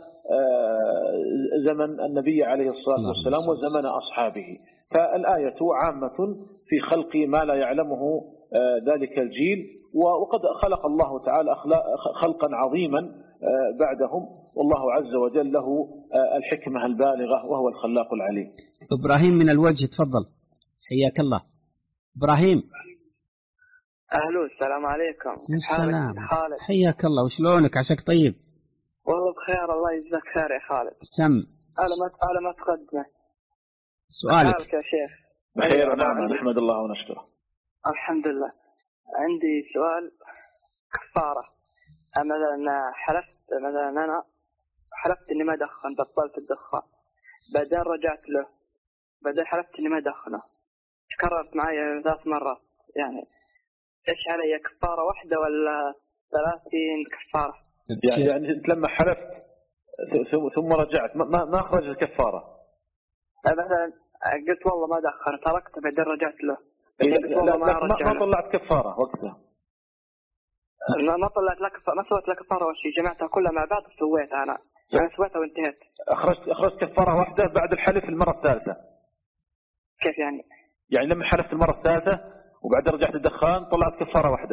زمن النبي عليه الصلاة والسلام وزمن أصحابه. فالآية عامة في خلق ما لا يعلمه ذلك الجيل، وقد خلق الله تعالى خلقا عظيما بعدهم، والله عز وجل له الحكمة البالغة وهو الخلاق العليم. إبراهيم من الوجه، تفضل، حياك الله. إبراهيم. أهلا، السلام عليكم. السلام، حياك الله، وشلونك؟ عساك طيب؟ والله بخير، الله يجزاك خير يا خالد. سم. على ما على ما تقدمه. سؤالك. حالك يا شيخ؟ بخير، نعم، نحمد الله ونشكره. الحمد لله. عندي سؤال كفارة. مثلا حلفت، مثلا أنا حلفت إني ما أدخن، بطلت الدخان، بعدين رجعت له، بعدين حلفت إني ما أدخنه، تكررت معي ثلاث مرات، يعني إيش علي، كفارة واحدة ولا ثلاثين كفارة؟ يعني يعني أنت لما حلفت ثم رجعت ما ما أخرج الكفارة؟ مثلا قلت والله ما أدخن، تركت، بعدين رجعت له، لا لا ما, ما طلعت كفارة وقتها. ما طلعت لك ما سويت لك كفارة ولا شيء، جمعتها كلها مع بعض وسويت أنا أنا سويتها وانتهيت. أخرجت أخرجت كفارة واحدة بعد الحلف المرة الثالثة. كيف يعني؟ يعني لما حلفت المرة الثالثة وبعد رجعت الدخان طلعت كفارة واحدة.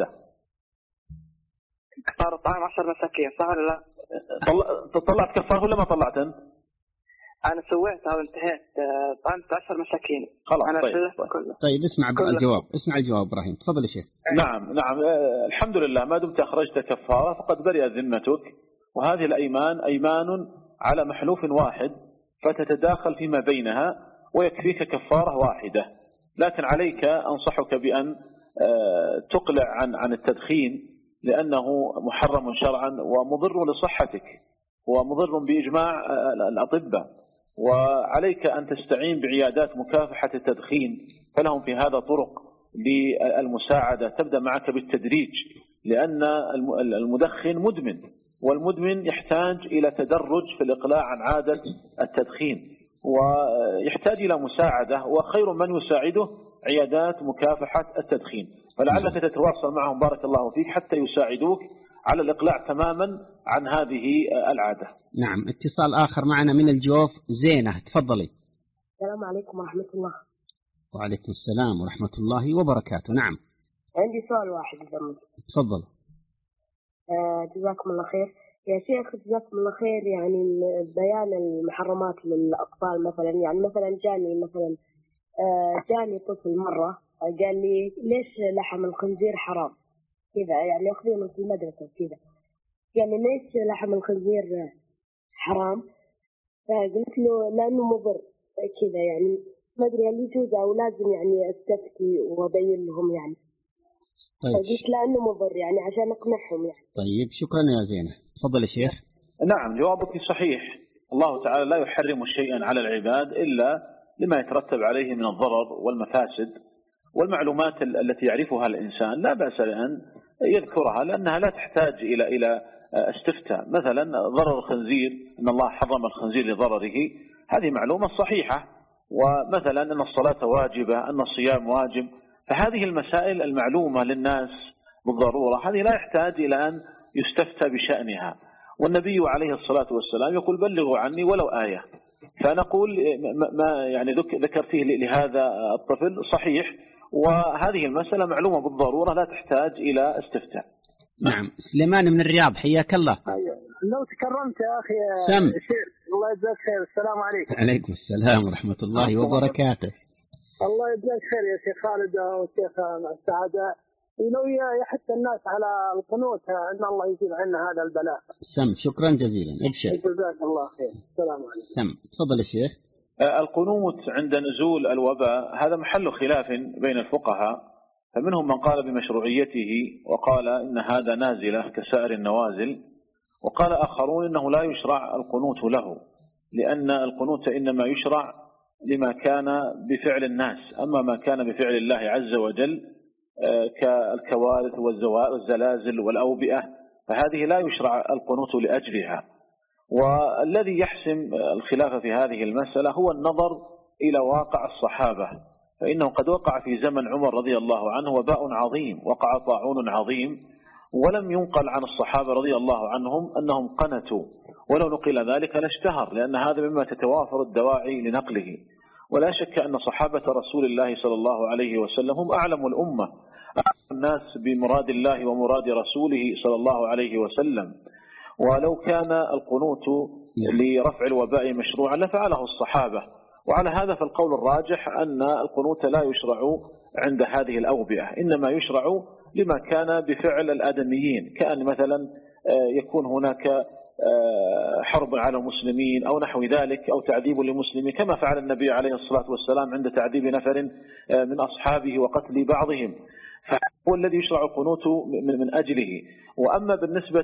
كفارة طعام عشر مساكين، صح ولا لا؟ طل... طلعت كفارة ولا ما طلعت أنت؟ أنا سويتها وانتهيت، طعمت عشر مساكين. خلاص. أنا طيب. كله. طيب اسمع كله. الجواب، اسمع الجواب إبراهيم، تفضل يا شيخ. نعم نعم، الحمد لله، ما دمت أخرجت كفارة فقد برئت ذمتك، وهذه الأيمان أيمان على محلوف واحد فتتداخل فيما بينها ويكفيك كفارة واحدة. لكن عليك أنصحك بأن تقلع عن عن التدخين، لأنه محرم شرعا ومضر لصحتك ومضر بإجماع الأطباء، وعليك أن تستعين بعيادات مكافحة التدخين، فلهم في هذا طرق للمساعدة تبدأ معك بالتدريج، لأن المدخن مدمن، والمدمن يحتاج إلى تدرج في الإقلاع عن عادة التدخين، ويحتاج إلى مساعدة، وخير من يساعده عيادات مكافحة التدخين، فلعلك تتواصل معهم بارك الله فيك حتى يساعدوك على الإقلاع تماما عن هذه العادة. نعم، اتصال آخر معنا من الجوف، زينة، تفضلي. السلام عليكم ورحمة الله. وعليكم السلام ورحمة الله وبركاته. نعم، عندي سؤال واحد إذا ممكن. تفضل. آه جزاكم الله خير يا شيخ، جزاكم الله خير. يعني بيان المحرمات للأطفال مثلا، يعني مثلا جاني مثلا آه جاني طفل مرة قال لي ليش لحم الخنزير حرام كذا، يعني ياخذونه في المدرسة كذا، يعني ليش لحم الخنزير حرام؟ فقلت له لأنه مضر كذا، يعني ما أدري هل يجوز أو لازم يعني أستفتي وأبين لهم يعني. طيب. فقلت لأنه مضر يعني عشان أقنعهم يعني. طيب شكرا يا زينة، تفضل يا شيخ. نعم، جوابك صحيح، الله تعالى لا يحرم شيئا على العباد إلا لما يترتب عليه من الضرر والمفاسد، والمعلومات التي يعرفها الإنسان لا بأس بأن يذكرها، لأنها لا تحتاج إلى إلى استفتاء. مثلا ضرر الخنزير، أن الله حرم الخنزير لضرره، هذه معلومة صحيحة. ومثلا أن الصلاة واجبة، أن الصيام واجب، فهذه المسائل المعلومة للناس بالضرورة هذه لا يحتاج إلى أن يستفتى بشأنها. والنبي عليه الصلاة والسلام يقول بلغوا عني ولو آية، فنقول ما يعني ذكرته لهذا الطفل صحيح، وهذه المسألة معلومة بالضرورة لا تحتاج إلى استفتاء. نعم. سليمان من الرياض، حياك الله. أيوة. لو تكرمت يا أخي سم. شير، الله يجزاك خير. السلام عليكم. عليكم السلام ورحمة الله وبركاته. الله يجزاك خير يا شيخ خالد والشيخ سعادة، ولو يحث الناس على القنوت أن الله يزيل عنا هذا البلاء. سم، شكرا جزيلا، ابشر. جزاك الله خير. السلام عليكم. سم، تفضل يا شيخ. القنوت عند نزول الوباء هذا محل خلاف بين الفقهاء، فمنهم من قال بمشروعيته وقال إن هذا نازلة كسائر النوازل، وقال آخرون إنه لا يشرع القنوت له، لأن القنوت إنما يشرع لما كان بفعل الناس، أما ما كان بفعل الله عز وجل كالكوارث والزلازل والأوبئة فهذه لا يشرع القنوت لأجلها. والذي يحسم الخلاف في هذه المسألة هو النظر إلى واقع الصحابة، فإنه قد وقع في زمن عمر رضي الله عنه وباء عظيم، وقع طاعون عظيم، ولم ينقل عن الصحابة رضي الله عنهم أنهم قنتوا، ولو نقل ذلك لاشتهر، لأن هذا مما تتوافر الدواعي لنقله. ولا شك أن صحابة رسول الله صلى الله عليه وسلم هم أعلم الأمة، أعلم الناس بمراد الله ومراد رسوله صلى الله عليه وسلم. ولو كان القنوت لرفع الوباء مشروعا لفعله الصحابة. وعلى هذا فالقول الراجح أن القنوت لا يشرع عند هذه الأوبئة، إنما يشرع لما كان بفعل الآدميين، كأن مثلا يكون هناك حرب على المسلمين أو نحو ذلك، أو تعذيب للمسلمين كما فعل النبي عليه الصلاة والسلام عند تعذيب نفر من أصحابه وقتل بعضهم، فهو الذي يشرع القنوت من أجله. وأما بالنسبة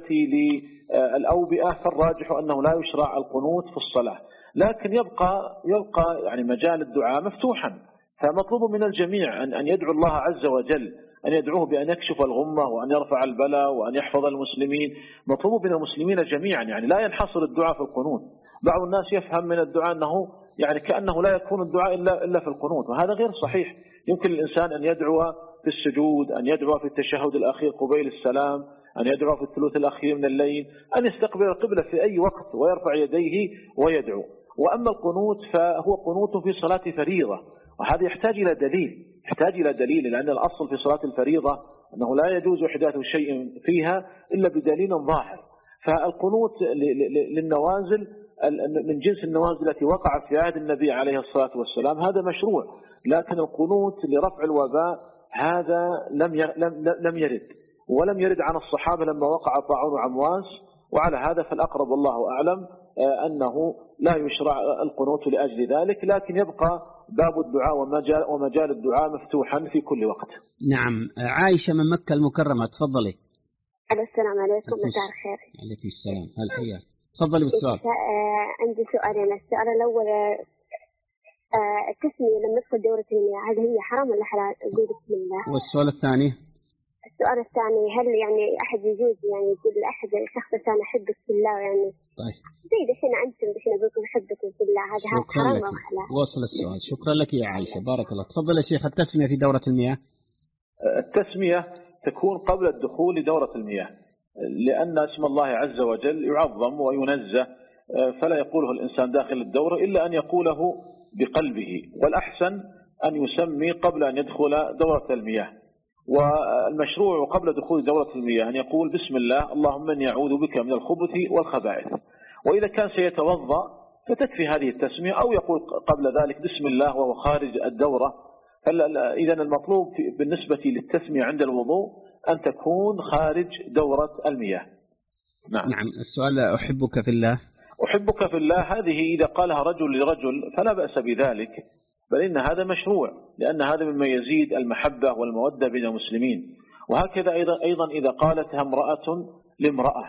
للأوبئة فالراجح أنه لا يشرع القنوت في الصلاة، لكن يبقى يبقى يعني مجال الدعاء مفتوحا. فمطلوب من الجميع أن أن يدعو الله عز وجل، أن يدعوه بأن يكشف الغمة وأن يرفع البلاء وأن يحفظ المسلمين. مطلوب من المسلمين جميعا، يعني لا ينحصر الدعاء في القنوت. بعض الناس يفهم من الدعاء أنه يعني كأنه لا يكون الدعاء إلا إلا في القنوت، وهذا غير صحيح. يمكن الإنسان أن يدعو في السجود، أن يدعو في التشهد الأخير قبيل السلام، أن يدعو في الثلث الأخير من الليل، أن يستقبل القبلة في أي وقت ويرفع يديه ويدعو. وأما القنوت فهو قنوت في صلاة فريضة، وهذا يحتاج إلى دليل، يحتاج إلى دليل، لأن الأصل في صلاة الفريضة أنه لا يجوز إحداث شيء فيها إلا بدليل ظاهر. فالقنوت للنوازل من جنس النوازل التي وقعت في عهد النبي عليه الصلاة والسلام هذا مشروع، لكن القنوت لرفع الوباء هذا لم لم يرد، ولم يرد عن الصحابة لما وقع طاعون عمواس. وعلى هذا فالأقرب والله أعلم أنه لا يشرع القنوت لأجل ذلك، لكن يبقى باب الدعاء ومجال, ومجال الدعاء مفتوحا في كل وقت. نعم. عائشة من مكة المكرمة، تفضلي. السلام عليكم، مساء الخير. عليكم السلام، هل حياك، تفضلي بالسؤال. عندي سؤالين. السؤال الأول التسمية لما ندخل دورة المياه هل هي حرام ولا حلال؟ أقول بسم الله. والسؤال الثاني؟ السؤال الثاني هل يعني أحد يجوز يعني يقول لأحد شخص أنا أحبك في الله، يعني طيب زي دحين أنتم دحين أقولكم أحبك في الله، هذا حرام أو حلال؟ وصل السؤال، شكرا لك يا عائشة، بارك الله. تفضل يا شيخ. التسمية في دورة المياه؟ التسمية تكون قبل الدخول لدورة المياه، لأن اسم الله عز وجل يعظم وينزه، فلا يقوله الإنسان داخل الدورة إلا أن يقوله بقلبه، والأحسن أن يسمي قبل أن يدخل دورة المياه. والمشروع قبل دخول دورة المياه أن يقول بسم الله اللهم إني أعوذ بك من الخبث والخبائث. وإذا كان سيتوضأ فتكفي هذه التسمية، أو يقول قبل ذلك بسم الله وهو خارج الدورة. إذا المطلوب بالنسبة للتسمية عند الوضوء أن تكون خارج دورة المياه. نعم. نعم. السؤال أحبك في الله. أحبك في الله هذه إذا قالها رجل لرجل فلا بأس بذلك، بل إن هذا مشروع، لأن هذا مما يزيد المحبة والمودة بين المسلمين. وهكذا أيضا أيضا إذا قالتها امرأة لامرأة.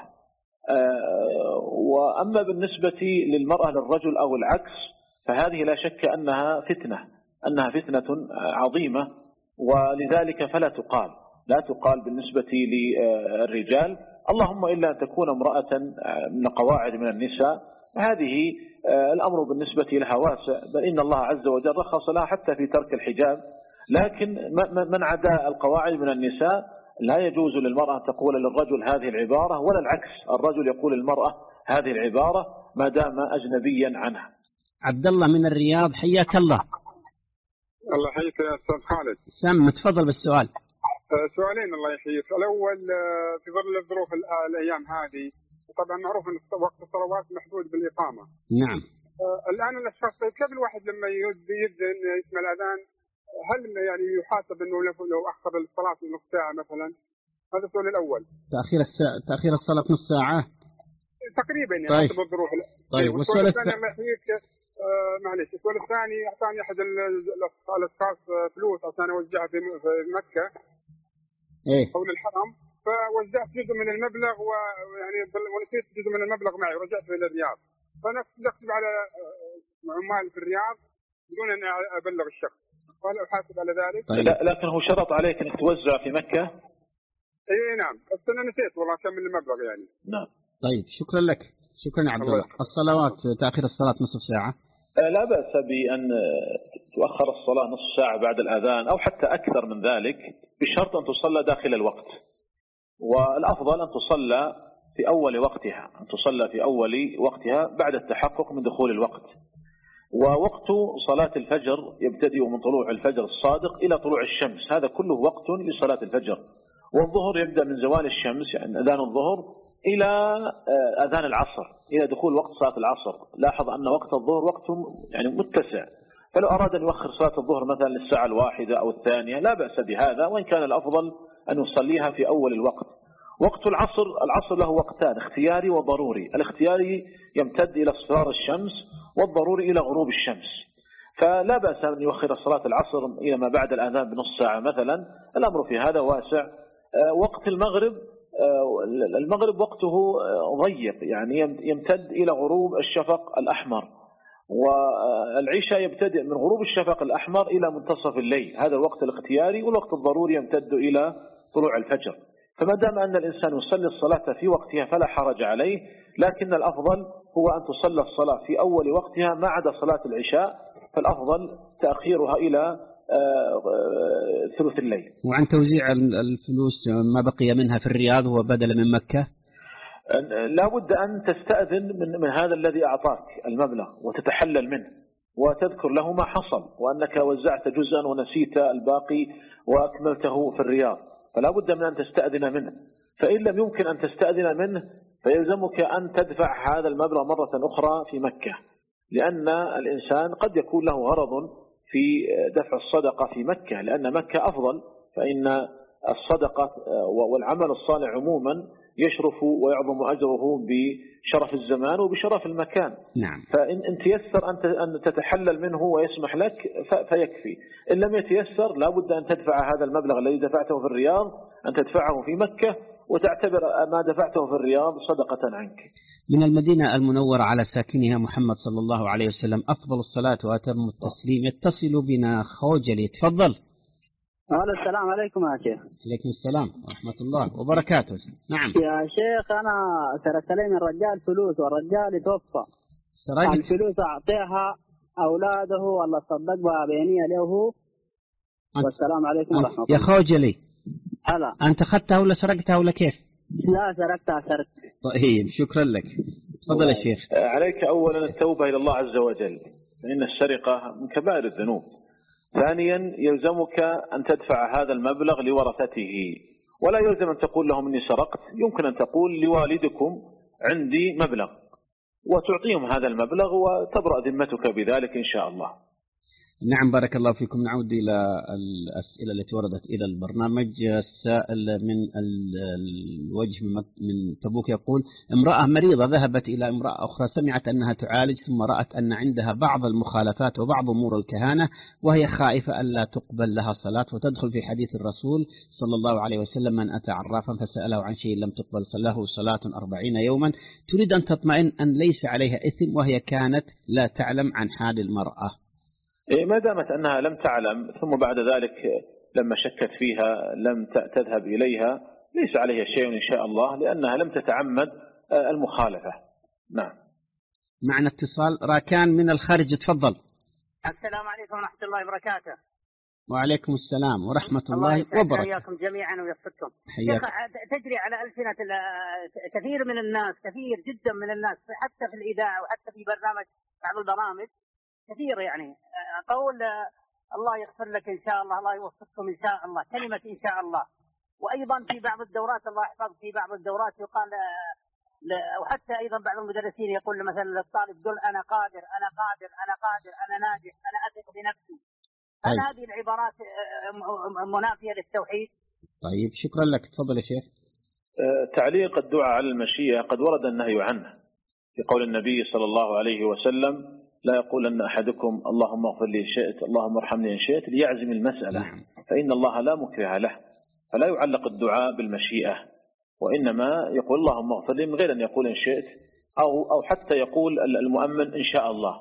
وأما بالنسبة للمرأة للرجل أو العكس فهذه لا شك أنها فتنة، أنها فتنة عظيمة، ولذلك فلا تقال لا تقال بالنسبة للرجال، اللهم إلا أن تكون امرأة من قواعد من النساء، هذه الأمر بالنسبة لها واسع، بل إن الله عز وجل رخص لها حتى في ترك الحجاب. لكن من عدا القواعد من النساء لا يجوز للمرأة أن تقول للرجل هذه العبارة، ولا العكس، الرجل يقول للمرأة هذه العبارة ما دام أجنبيا عنها. عبد الله من الرياض، حياك الله. الله يحييك يا أستاذ خالد. سم، تفضل بالسؤال. سؤالين الله يحييك. الأول في ظل الظروف الأيام هذه طبعا معروف أن وقت الصلوات محدود بالإقامة. نعم. الآن الأشخاص كيف الواحد لما يذن يسمع الأذان هل يعني يحاسب أنه لو أخر الصلاة نص ساعة مثلا؟ هذا السؤال الأول. تأخير الساعة تأخير الصلاة نص ساعة تقريبا يعني طيب. حسب الظروف. طيب. والسؤال الثاني الله يحييك آه معلش، السؤال الثاني أعطاني أحد الأشخاص فلوس عشان أوزعها في مكة إيه؟ حول الحرم، فوزعت جزء من المبلغ ويعني ونسيت جزء من المبلغ معي ورجعت إلى الرياض، فأنا أكتب على عمال في الرياض بدون أن أبلغ الشخص، فهل أحاسب على ذلك؟ طيب. لا لكن هو شرط عليك أنك توزع في مكة. إيه نعم، بس أنا نسيت والله كم المبلغ يعني. نعم. طيب شكرا لك، شكرا يا عبد الله. الصلوات تأخير الصلاة نصف ساعة لا بأس بأن تؤخر الصلاة نصف ساعة بعد الأذان أو حتى أكثر من ذلك بشرط أن تصلى داخل الوقت، والأفضل أن تصلى في أول وقتها، أن تصلى في أول وقتها بعد التحقق من دخول الوقت. ووقت صلاة الفجر يبتدئ من طلوع الفجر الصادق إلى طلوع الشمس، هذا كله وقت لصلاة الفجر. والظهر يبدأ من زوال الشمس يعني أذان الظهر إلى أذان العصر، إلى دخول وقت صلاة العصر. لاحظ أن وقت الظهر وقت يعني متسع، فلو أراد أن يؤخر صلاة الظهر مثلا للساعة الواحدة أو الثانية لا بأس بهذا، وإن كان الأفضل أن يصليها في أول الوقت. وقت العصر، العصر له وقتان، اختياري وضروري. الاختياري يمتد إلى اصفرار الشمس، والضروري إلى غروب الشمس. فلا بأس أن يؤخر صلاة العصر إلى ما بعد الأذان بنص ساعة مثلا، الأمر في هذا واسع. وقت المغرب، المغرب وقته ضيق يعني يمتد إلى غروب الشفق الأحمر، والعشاء يبتدئ من غروب الشفق الأحمر إلى منتصف الليل، هذا الوقت الاختياري. والوقت الضروري يمتد إلى طلوع الفجر. فما دام أن الإنسان يصلي الصلاة في وقتها فلا حرج عليه، لكن الأفضل هو أن تصلى الصلاة في أول وقتها ما عدا صلاة العشاء، فالأفضل تأخيرها إلى ثلث الليل. وعن توزيع الفلوس ما بقي منها في الرياض وبدل من مكة، لا بد أن تستأذن من, من هذا الذي أعطاك المبلغ وتتحلل منه وتذكر له ما حصل، وأنك وزعت جزءا ونسيت الباقي وأكملته في الرياض، فلا بد من أن تستأذن منه. فإن لم يمكن أن تستأذن منه فيلزمك أن تدفع هذا المبلغ مرة أخرى في مكة، لأن الإنسان قد يكون له غرض في دفع الصدقة في مكة، لأن مكة أفضل، فإن الصدقة والعمل الصالح عموما يشرف ويعظم أجره بشرف الزمان وبشرف المكان. نعم. فإن تيسر أن تتحلل منه ويسمح لك فيكفي، إن لم يتيسر لا بد أن تدفع هذا المبلغ الذي دفعته في الرياض، أن تدفعه في مكة وتعتبر ما دفعته في الرياض صدقة عنك. من المدينة المنورة على ساكنها محمد صلى الله عليه وسلم أفضل الصلاة وأتم التسليم، يتصل بنا خوجلي، تفضل. السلام عليكم يا شيخ. عليكم السلام ورحمة الله وبركاته. نعم يا شيخ، أنا سرقت لي من الرجال فلوس والرجال توفى، الفلوس أعطيها أولاده والله صدق بها بيني له. والسلام عليكم ورحمة الله. يا خوجلي، هلا، أنت أخذتها ولا سرقتها ولا كيف؟ لا سرقتها سرقت. طيب شكرا لك، تفضل يا شيخ. عليك أولا التوبة إلى الله عز وجل، فإن السرقة من كبائر الذنوب. ثانيا يلزمك أن تدفع هذا المبلغ لورثته، ولا يلزم أن تقول لهم إني سرقت، يمكن أن تقول لوالدكم عندي مبلغ وتعطيهم هذا المبلغ وتبرأ ذمتك بذلك إن شاء الله. نعم بارك الله فيكم. نعود إلى الأسئلة التي وردت إلى البرنامج. السائل من الوجه من تبوك يقول: امرأة مريضة ذهبت إلى امرأة أخرى، سمعت أنها تعالج ثم رأت أن عندها بعض المخالفات وبعض أمور الكهانة، وهي خائفة ألا تقبل لها صلاة، وتدخل في حديث الرسول صلى الله عليه وسلم: من أتى عرافا فسأله عن شيء لم تقبل له صلاة أربعين يوما. تريد أن تطمئن أن ليس عليها إثم وهي كانت لا تعلم عن حال المرأة. ما دامت أنها لم تعلم ثم بعد ذلك لما شكت فيها لم تذهب إليها ليس عليها شيء إن شاء الله، لأنها لم تتعمد المخالفة. نعم. معنا اتصال. راكان من الخارج، تفضل. السلام عليكم ورحمة الله وبركاته. وعليكم السلام ورحمة الله وبركاته. حياكم جميعا ويوفقكم. تجري على ألسنة كثير من الناس، كثير جدا من الناس، حتى في الإذاعة وحتى في برنامج بعض البرامج كثير، يعني قول الله يغفر لك إن شاء الله، الله يوفقكم إن شاء الله، كلمة إن شاء الله. وأيضا في بعض الدورات الله يحفظ، في بعض الدورات يقال، وحتى أيضا بعض المدرسين يقول مثلا للطالب: قل أنا قادر أنا قادر أنا قادر أنا ناجح أنا أثق بنفسي. هل هذه العبارات منافية للتوحيد؟ طيب شكرا لك، تفضل يا شيخ. تعليق الدعاء على المشيئة قد ورد النهي عنه في قول النبي صلى الله عليه وسلم: لا يقول أن أحدكم اللهم اغفر لي إن شئت اللهم ارحمني إن شئت، ليعزم المسألة، فإن الله لا مكره له، فلا يعلق الدعاء بالمشيئة، وإنما يقول اللهم اغفر لي من غير أن يقول إن شئت، أو أو حتى يقول المؤمن إن شاء الله،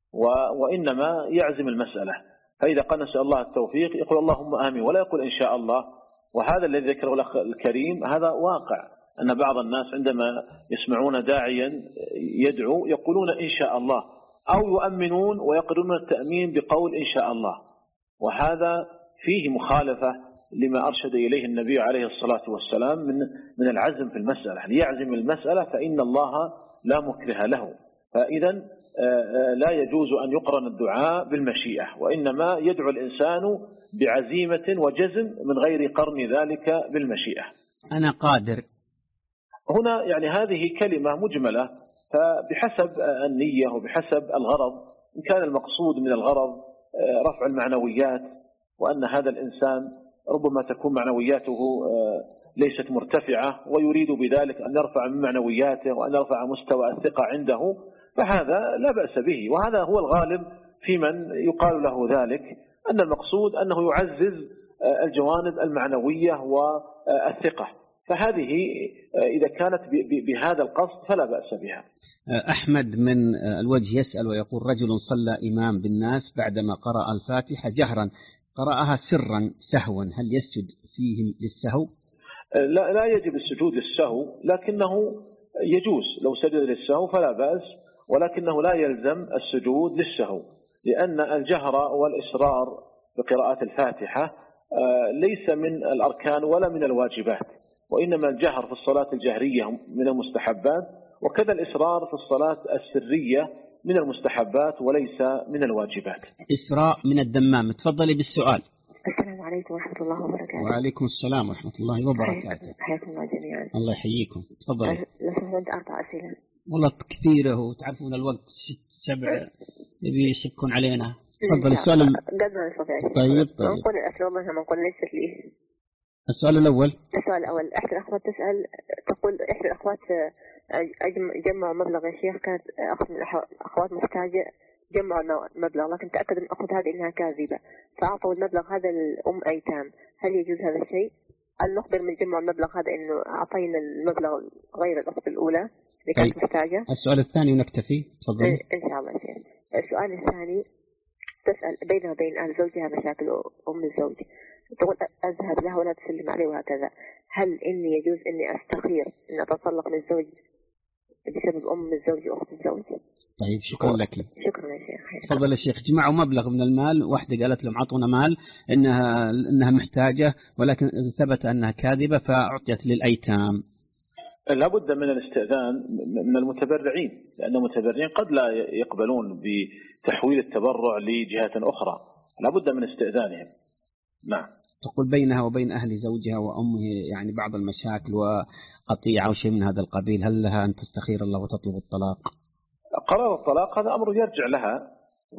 وإنما يعزم المسألة. فإذا قال نسأل الله التوفيق يقول اللهم آمين، ولا يقول إن شاء الله. وهذا الذي ذكره الأخ الكريم هذا واقع، أن بعض الناس عندما يسمعون داعيا يدعو يقولون إن شاء الله، أو يؤمنون ويقررون التأمين بقول إن شاء الله، وهذا فيه مخالفة لما أرشد إليه النبي عليه الصلاة والسلام من من العزم في المسألة. ليعزم المسألة فإن الله لا مكره له. فإذا لا يجوز أن يقرن الدعاء بالمشيئة، وإنما يدعو الإنسان بعزيمة وجزم من غير قرن ذلك بالمشيئة. أنا قادر هنا يعني هذه كلمة مجملة، فبحسب النية وبحسب الغرض. إن كان المقصود من الغرض رفع المعنويات، وأن هذا الإنسان ربما تكون معنوياته ليست مرتفعة ويريد بذلك أن يرفع من معنوياته وأن يرفع مستوى الثقة عنده، فهذا لا بأس به، وهذا هو الغالب في من يقال له ذلك، أن المقصود أنه يعزز الجوانب المعنوية والثقة، فهذه إذا كانت بهذا القصد فلا بأس بها. أحمد من الوجه يسأل ويقول: رجل صلى إمام بالناس بعدما قرأ الفاتحة جهرا قرأها سرا سهوا، هل يسجد فيه للسهو؟ لا, لا يجب السجود للسهو، لكنه يجوز لو سجد للسهو فلا بأس، ولكنه لا يلزم السجود للسهو، لأن الجهر والإصرار بقراءة الفاتحة ليس من الأركان ولا من الواجبات، وإنما الجهر في الصلاة الجهرية من المستحبات، وكذا الإصرار في الصلاة السرية من المستحبات وليس من الواجبات. إسراء من الدمام، تفضلي بالسؤال. السلام عليكم ورحمة الله وبركاته. وعليكم السلام ورحمة الله وبركاته. حياكم الله جميعا. الله يحييكم، تفضلي. لو سمحت أربع أسئلة. والله كثيرة، وتعرفون الوقت ست سبع يبي يشكون علينا. تفضل السؤال. قد ما نستطيع. طيب طيب. نقول الأسئلة والله ما نقول ليست لي. السؤال الأول. السؤال الأول، إحدى الأخوات تسأل تقول: إحدى الأخوات جمعوا مبلغ يا شيخ، كانت أخت من الأخوات محتاجة، جمعوا مبلغ لكن تأكد من الأخت هذه إنها كاذبة، فأعطوا المبلغ هذا الأم أيتام، هل يجوز هذا الشيء؟ هل نخبر من جمع المبلغ هذا إنه أعطينا المبلغ غير الأخت الأولى اللي كانت طيب. محتاجة؟ السؤال الثاني ونكتفي، تفضل. إن شاء الله شيخ. السؤال الثاني، تسأل بينها وبين أهل زوجها مشاكل أم الزوج، تقول: أذهب لها ولا تسلم عليه وهكذا، هل إني يجوز إني أستخير إن أتطلق من الزوج بسبب أم الزوج وأخت الزوج؟ طيب شكرا لك. شكرا يا شيخ. تفضل يا شيخ. جمعوا مبلغ من المال، واحدة قالت لهم عطونا مال إنها إنها محتاجة، ولكن ثبت أنها كاذبة فأعطيت للأيتام. لابد من الاستئذان من المتبرعين، لأن المتبرعين قد لا يقبلون بتحويل التبرع لجهات أخرى، لابد من استئذانهم. نعم. تقول بينها وبين أهل زوجها وأمه يعني بعض المشاكل وقطيعة وشيء من هذا القبيل، هل لها أن تستخير الله وتطلب الطلاق؟ قرار الطلاق هذا أمر يرجع لها،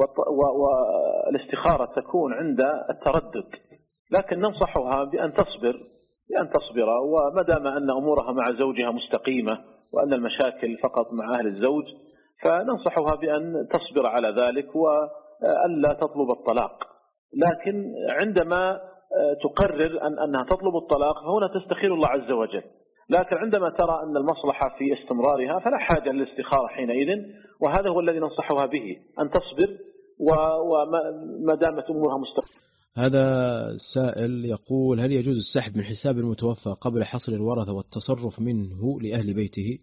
والاستخارة تكون عند التردد، لكن ننصحها بأن تصبر بأن تصبر وما دام أن أمورها مع زوجها مستقيمة وأن المشاكل فقط مع أهل الزوج، فننصحها بأن تصبر على ذلك وألا تطلب الطلاق. لكن عندما تقرر أن أنها تطلب الطلاق فهنا تستخير الله عز وجل، لكن عندما ترى أن المصلحة في استمرارها فلا حاجة للاستخارة حينئذ، وهذا هو الذي ننصحها به، أن تصبر وما دامت أمورها مستقيمة. هذا السائل يقول: هل يجوز السحب من حساب المتوفى قبل حصر الورثة والتصرف منه لأهل بيته؟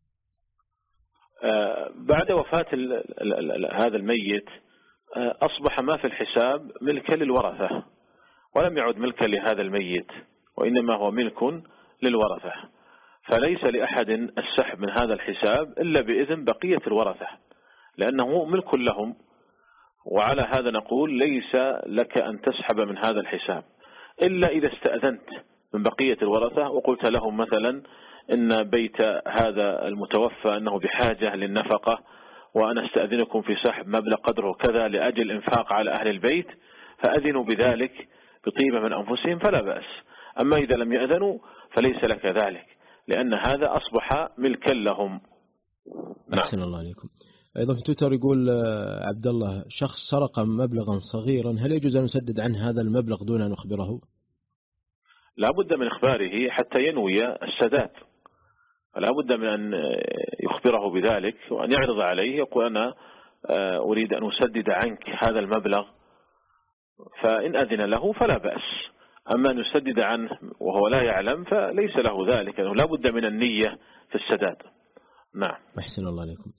بعد وفاة هذا الميت أصبح ما في الحساب ملكا للورثة، ولم يعد ملكا لهذا الميت، وإنما هو ملك للورثة، فليس لأحد السحب من هذا الحساب إلا بإذن بقية الورثة، لأنه ملك لهم. وعلى هذا نقول: ليس لك أن تسحب من هذا الحساب إلا إذا استأذنت من بقية الورثة وقلت لهم مثلا إن بيت هذا المتوفى أنه بحاجة للنفقة، وأنا استأذنكم في سحب مبلغ قدره كذا لأجل الإنفاق على أهل البيت، فأذنوا بذلك بطيبة من أنفسهم فلا بأس. أما إذا لم يأذنوا فليس لك ذلك، لأن هذا أصبح ملكا لهم. أحسن الله عليكم. أيضا في تويتر يقول عبد الله: شخص سرق مبلغا صغيرا، هل يجوز أن نسدد عنه هذا المبلغ دون أن نخبره؟ لا بد من إخباره حتى ينوي السداد، لا بد من أن يخبره بذلك وأن يعرض عليه، يقول: أنا أريد أن أسدد عنك هذا المبلغ، فإن أذن له فلا بأس. أما أن يسدد عنه وهو لا يعلم فليس له ذلك، لا بد من النية في السداد. نعم. أحسن الله عليكم.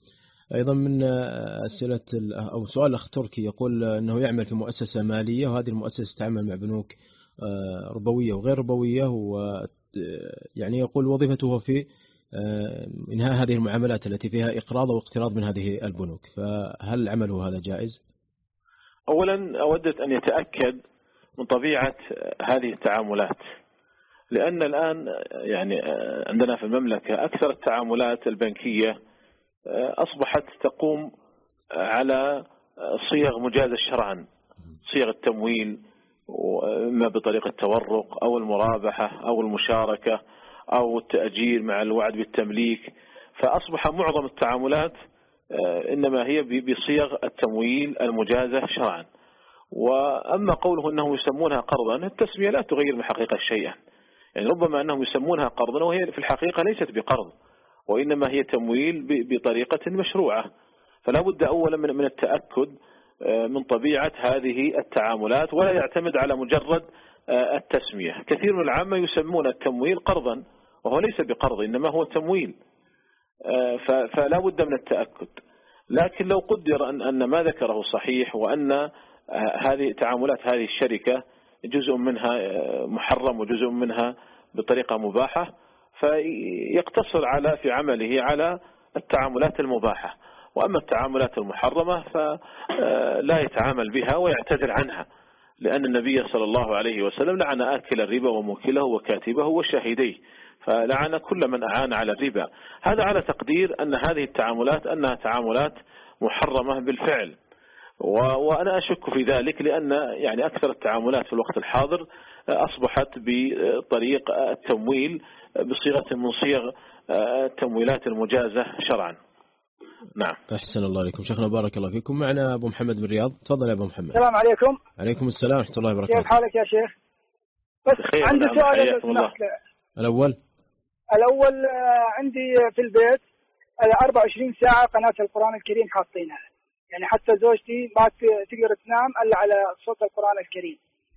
أيضا من أسئلة أو سؤال أخ تركي يقول أنه يعمل في مؤسسة مالية، وهذه المؤسسة تعمل مع بنوك ربوية وغير ربوية، ويعني يقول وظيفته في إنهاء هذه المعاملات التي فيها إقراض واقتراض من هذه البنوك، فهل عمله هذا جائز؟ أولا أودت أن يتأكد من طبيعة هذه التعاملات، لأن الآن يعني عندنا في المملكة أكثر التعاملات البنكية أصبحت تقوم على صيغ مجازة شرعا، صيغ التمويل، إما بطريقة التورق أو المرابحة أو المشاركة أو التأجير مع الوعد بالتمليك. فأصبح معظم التعاملات إنما هي بصيغ التمويل المجازة شرعا. وأما قوله أنهم يسمونها قرضا، التسمية لا تغير من حقيقة شيئا، يعني ربما أنهم يسمونها قرضا وهي في الحقيقة ليست بقرض، وإنما هي تمويل بطريقة مشروعة. فلا بد أولا من التأكد من طبيعة هذه التعاملات، ولا يعتمد على مجرد التسمية. كثير من العامة يسمون التمويل قرضا وهو ليس بقرض، إنما هو تمويل، فلا بد من التأكد. لكن لو قدر أن أن ما ذكره صحيح، وأن هذه تعاملات هذه الشركة جزء منها محرم وجزء منها بطريقة مباحة، فيقتصر على في عمله على التعاملات المباحة، وأما التعاملات المحرمة فلا يتعامل بها ويعتذر عنها، لأن النبي صلى الله عليه وسلم لعن آكل الربا وموكله وكاتبه وشاهديه، فلعن كل من أعان على الربا. هذا على تقدير أن هذه التعاملات أنها تعاملات محرمة بالفعل، وأنا أشك في ذلك، لأن يعني أكثر التعاملات في الوقت الحاضر أصبحت بطريق التمويل بصيغة من صيغ التمويلات المجازة شرعا. نعم. أحسن الله عليكم شيخنا، بارك الله فيكم. معنا أبو محمد من الرياض، تفضل يا أبو محمد. السلام عليكم. عليكم السلام ورحمة الله وبركاته. كيف حالك يا شيخ؟ بس عندي سؤال. الأول الأول عندي في البيت أربعة وعشرين ساعة قناة القرآن الكريم حاطينها، يعني حتى زوجتي ما تقدر تنام إلا على صوت القرآن الكريم،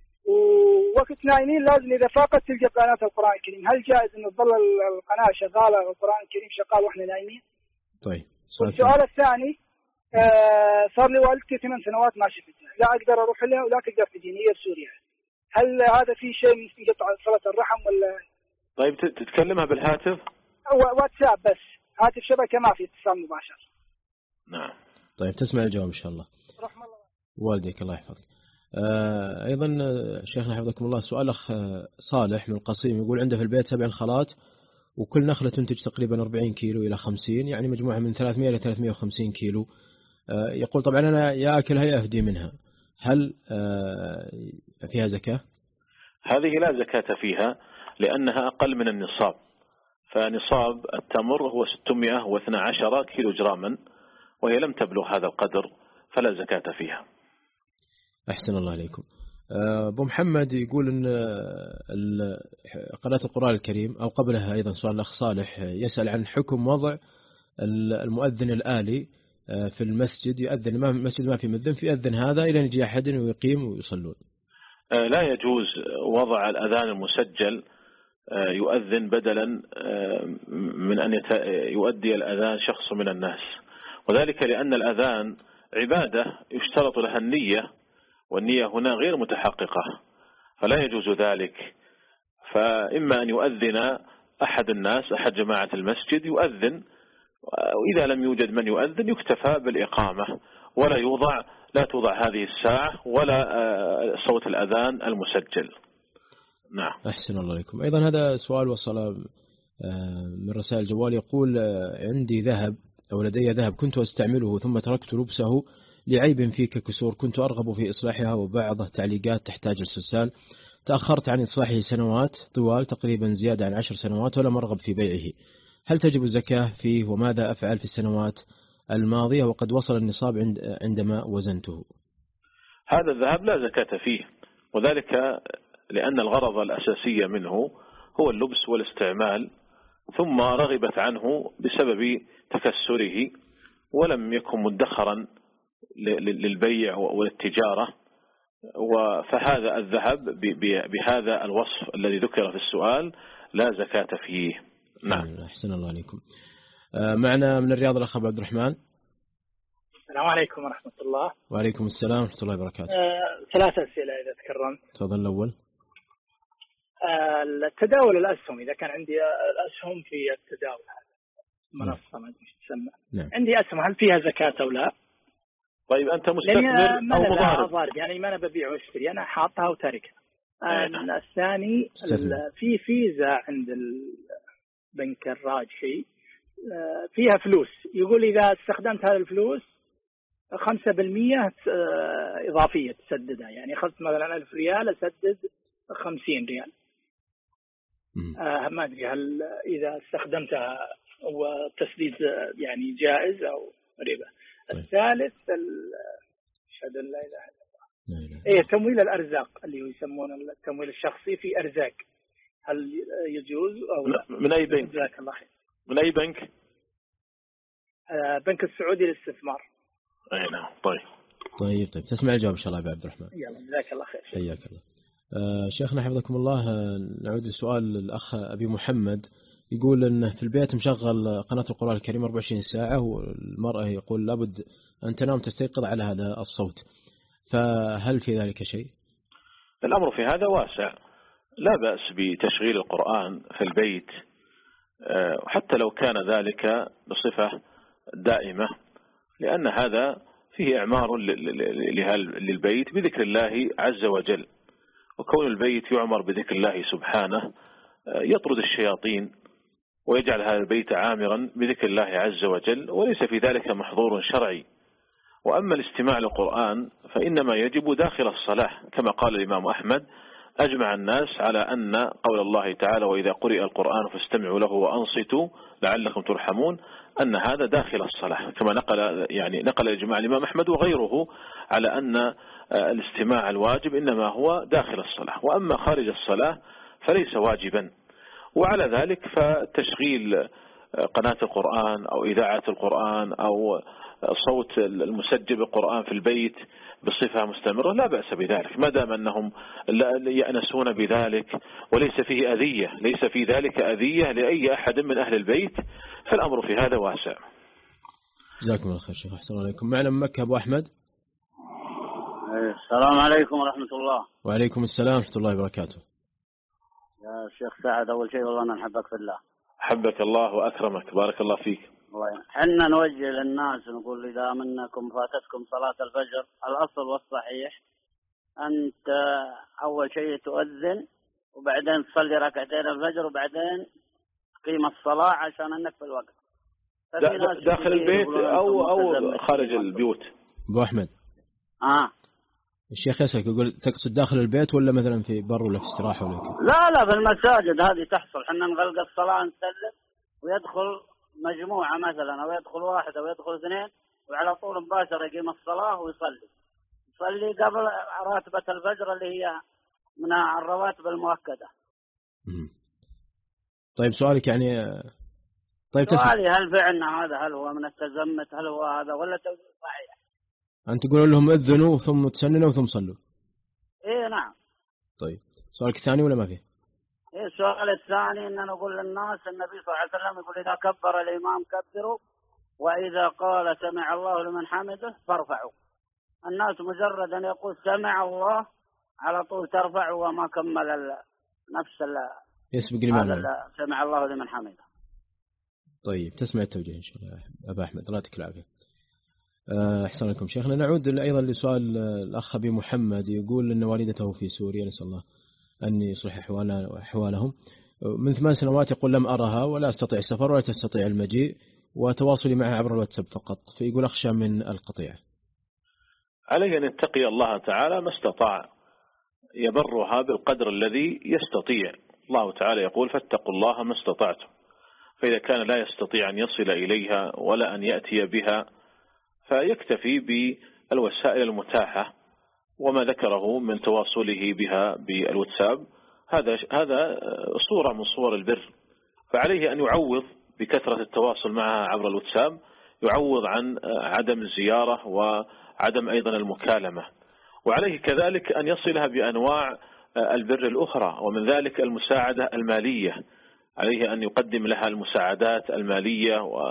ووقت نايمين لازم إذا فاقت تلقى قناة القرآن الكريم. هل جائز إنه تظل القناة شغالة والقرآن الكريم شغال وإحنا نايمين؟ طيب. السؤال الثاني، آه صار لي والدتي ثمان سنوات ما شفتها، لا أقدر أروح لها ولا تقدر تجيني، هي في سوريا. هل هذا في شيء من قطع صلة الرحم ولا؟ طيب تتكلمها بالهاتف؟ واتساب بس، هاتف شبكة ما في اتصال مباشر. نعم. طيب تسمع الجواب إن شاء الله. رحم الله والديك الله يحفظك. آه أيضا شيخنا حفظكم الله، سؤال أخ صالح من القصيم يقول عنده في البيت سبع نخلات، وكل نخلة تنتج تقريبا أربعين كيلو إلى خمسين، يعني مجموعة من ثلاثمائة إلى ثلاثمائة وخمسين كيلو. آه يقول طبعا أنا يا أكلها يا أهدي منها، هل آه فيها زكاة؟ هذه لا زكاة فيها، لأنها أقل من النصاب، فنصاب التمر هو ستمائة واثني عشر كيلو جراما، وهي لم تبلغ هذا القدر، فلا زكاة فيها. أحسن الله عليكم. أبو محمد يقول أن قراءة القرآن الكريم، أو قبلها أيضا سؤال الأخ صالح يسأل عن حكم وضع المؤذن الآلي في المسجد، يؤذن ما المسجد ما في مؤذن، فيؤذن هذا إلى أن يجي أحد ويقيم ويصلون. لا يجوز وضع الأذان المسجل يؤذن بدلا من أن يؤدي الأذان شخص من الناس، وذلك لأن الأذان عبادة يشترط لها النية، والنية هنا غير متحققة، فلا يجوز ذلك. فإما أن يؤذن أحد الناس، أحد جماعة المسجد يؤذن، وإذا لم يوجد من يؤذن يكتفى بالإقامة، ولا يوضع لا توضع هذه الساعة ولا صوت الأذان المسجل. نعم. أحسن الله عليكم. أيضا هذا سؤال وصل من رسائل الجوال، يقول عندي ذهب أو لدي ذهب كنت أستعمله ثم تركت لبسه لعيب فيه ككسور، كنت أرغب في إصلاحها وبعض تعليقات تحتاج السلسال، تأخرت عن إصلاحه سنوات طوال تقريبا زيادة عن عشر سنوات ولم أرغب في بيعه، هل تجب الزكاة فيه؟ وماذا أفعل في السنوات الماضية وقد وصل النصاب عند عندما وزنته؟ هذا الذهب لا زكاة فيه، وذلك لأن الغرض الأساسي منه هو اللبس والاستعمال، ثم رغبت عنه بسبب تكسره ولم يكن مدخرا للبيع والتجارة، فهذا الذهب بهذا الوصف الذي ذكر في السؤال لا زكاة فيه. نعم. أحسن الله عليكم. معنا من الرياض الأخ عبد الرحمن. السلام عليكم ورحمة الله. وعليكم السلام ورحمة الله وبركاته. آه، ثلاث أسئلة إذا تكرمت. تفضل. الأول آه، التداول الأسهم، إذا كان عندي الأسهم في التداول هذا منصة ما أدري إيش تسمى. نعم. عندي أسهم، هل فيها زكاة أو لا؟ طيب أنت مستثمر أو مضارب؟ يعني ما أنا ببيع واشتري، أنا حاطها وتاركها. آه. الثاني في فيزا عند البنك الراجحي فيها فلوس، يقول إذا استخدمت هذه الفلوس خمسة بالمية إضافية تسددها، يعني أخذت مثلا ألف ريال أسدد خمسين ريال. آه ما أدري هل إذا استخدمتها والتسديد يعني جائز أو ربا. الثالث أشهد أن لا إله إلا الله، إيه تمويل الأرزاق اللي يسمون التمويل الشخصي في أرزاق، هل يجوز أو لا؟ من أي بنك؟ جزاك الله خير. من أي بنك؟ آه بنك السعودي للاستثمار. أي نعم. طيب طيب طيب تسمع الجواب إن شاء الله أبو عبد الرحمن. يلا جزاك الله خير. حياك الله. آه شيخنا حفظكم الله، نعود لسؤال الأخ أبي محمد، يقول أنه في البيت مشغل قناة القرآن الكريم أربعة وعشرين ساعة، والمرأة يقول لابد أن تنام تستيقظ على هذا الصوت، فهل في ذلك شيء؟ الأمر في هذا واسع، لا بأس بتشغيل القرآن في البيت، حتى لو كان ذلك بصفة دائمة، لأن هذا فيه إعمار للبيت بذكر الله عز وجل، وكون البيت يعمر بذكر الله سبحانه يطرد الشياطين ويجعل هذا البيت عامرا بذكر الله عز وجل، وليس في ذلك محظور شرعي. وأما الاستماع للقرآن فإنما يجب داخل الصلاة، كما قال الإمام أحمد: أجمع الناس على أن قول الله تعالى: وإذا قرئ القرآن فاستمعوا له وأنصتوا لعلكم ترحمون، أن هذا داخل الصلاة، كما نقل يعني نقل إجماع الإمام أحمد وغيره على أن الاستماع الواجب إنما هو داخل الصلاة، وأما خارج الصلاة فليس واجبا. وعلى ذلك فتشغيل قناة القرآن أو إذاعة القرآن أو صوت المسجل بالقرآن في البيت بصفة مستمرة لا بأس بذلك، ما دام أنهم يأنسون بذلك وليس فيه أذية، ليس في ذلك أذية لأي أحد من أهل البيت، فالأمر في هذا واسع. جزاكم الله خير شيخ، أحسن عليكم. معنا من مكة أبو أحمد. السلام عليكم ورحمة الله. وعليكم السلام ورحمة الله وبركاته. يا شيخ سعد، أول شيء والله أنا نحبك في الله. حبك الله وأكرمك، بارك الله فيك. حنا نوجه للناس نقول إذا منكم فاتتكم صلاة الفجر، الأصل والصحيح أنت أول شيء تؤذن وبعدين تصلي ركعتين الفجر وبعدين تقيم الصلاة عشان أنك في الوقت. داخل البيت أو أو خارج البيوت؟ أبو أحمد آه الشيخ يسألك يقول تقصد داخل البيت ولا مثلا في بر ولا في استراحة ولا كذا؟ لا لا، في المساجد هذه تحصل، حنا نغلق الصلاة نسلم ويدخل مجموعة مثلا أو يدخل واحد أو يدخل اثنين وعلى طول مباشرة يقيم الصلاة ويصلي يصلي قبل راتبة الفجر اللي هي من الرواتب المؤكدة. طيب سؤالك يعني طيب سؤالي هل فعلنا هذا هل هو من التزمت، هل هو هذا ولا توجيه صحيح؟ أنت تقول لهم أذنوا ثم تسننوا ثم صلوا؟ إيه نعم. طيب سؤالك الثاني ولا ما فيه؟ إيه السؤال الثاني إن نقول للناس النبي صلى الله عليه وسلم يقول إذا كبر الإمام كبروا وإذا قال سمع الله لمن حمده فارفعوا. الناس مجرد أن يقول سمع الله على طول ترفع وما كمل نفس يسبق الإمام سمع الله لمن حمده. طيب تسمع التوجيه إن شاء الله أبا أحمد، الله يعطيك العافية. أحسن لكم شيخنا. نعود أيضا لسؤال الأخ أبي محمد، يقول أن والدته في سوريا، نسأل الله أن يصلح أحوالهم، من ثمان سنوات يقول لم أرها ولا أستطيع السفر ولا تستطيع المجيء وتواصلي معها عبر الواتساب فقط، فيقول أخشى من القطيع. عليه أن يتقي الله تعالى ما استطاع، يبرها بالقدر الذي يستطيع. الله تعالى يقول فاتقوا الله ما استطعتم، فإذا كان لا يستطيع أن يصل إليها ولا أن يأتي بها فيكتفي بالوسائل المتاحة، وما ذكره من تواصله بها بالواتساب هذا هذا صورة من صور البر، فعليه أن يعوض بكثرة التواصل معها عبر الواتساب، يعوض عن عدم الزيارة وعدم أيضا المكالمة. وعليه كذلك أن يصلها بأنواع البر الأخرى، ومن ذلك المساعدة المالية، عليه أن يقدم لها المساعدات المالية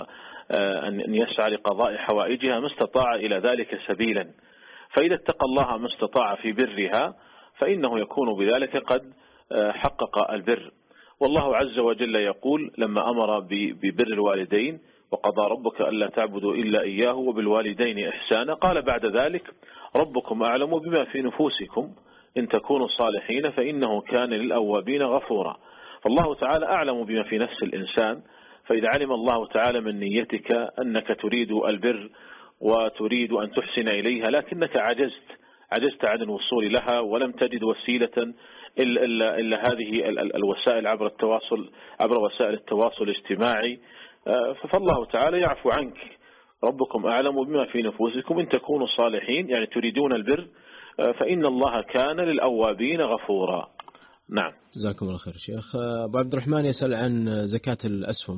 أن يسعى لقضاء حوائجها ما استطاع إلى ذلك سبيلا. فإذا اتقى الله ما استطاع في برها فإنه يكون بذلك قد حقق البر. والله عز وجل يقول لما أمر ببر الوالدين وقضى ربك ألا تعبدوا إلا إياه وبالوالدين إحسانا، قال بعد ذلك ربكم أعلم بما في نفوسكم إن تكونوا صالحين فإنه كان للأوابين غفورا. فالله تعالى أعلم بما في نفس الإنسان، فإذا علم الله تعالى من نيتك أنك تريد البر وتريد أن تحسن إليها لكنك عجزت عجزت عن الوصول لها ولم تجد وسيلة إلا, إلا, إلا هذه الوسائل عبر التواصل عبر وسائل التواصل الاجتماعي، فالله تعالى يعفو عنك. ربكم أعلم بما في نفوسكم إن تكونوا صالحين يعني تريدون البر فإن الله كان للأوابين غفورا. نعم. جزاكم الله خير شيخ. أبو عبد الرحمن يسأل عن زكاة الأسهم.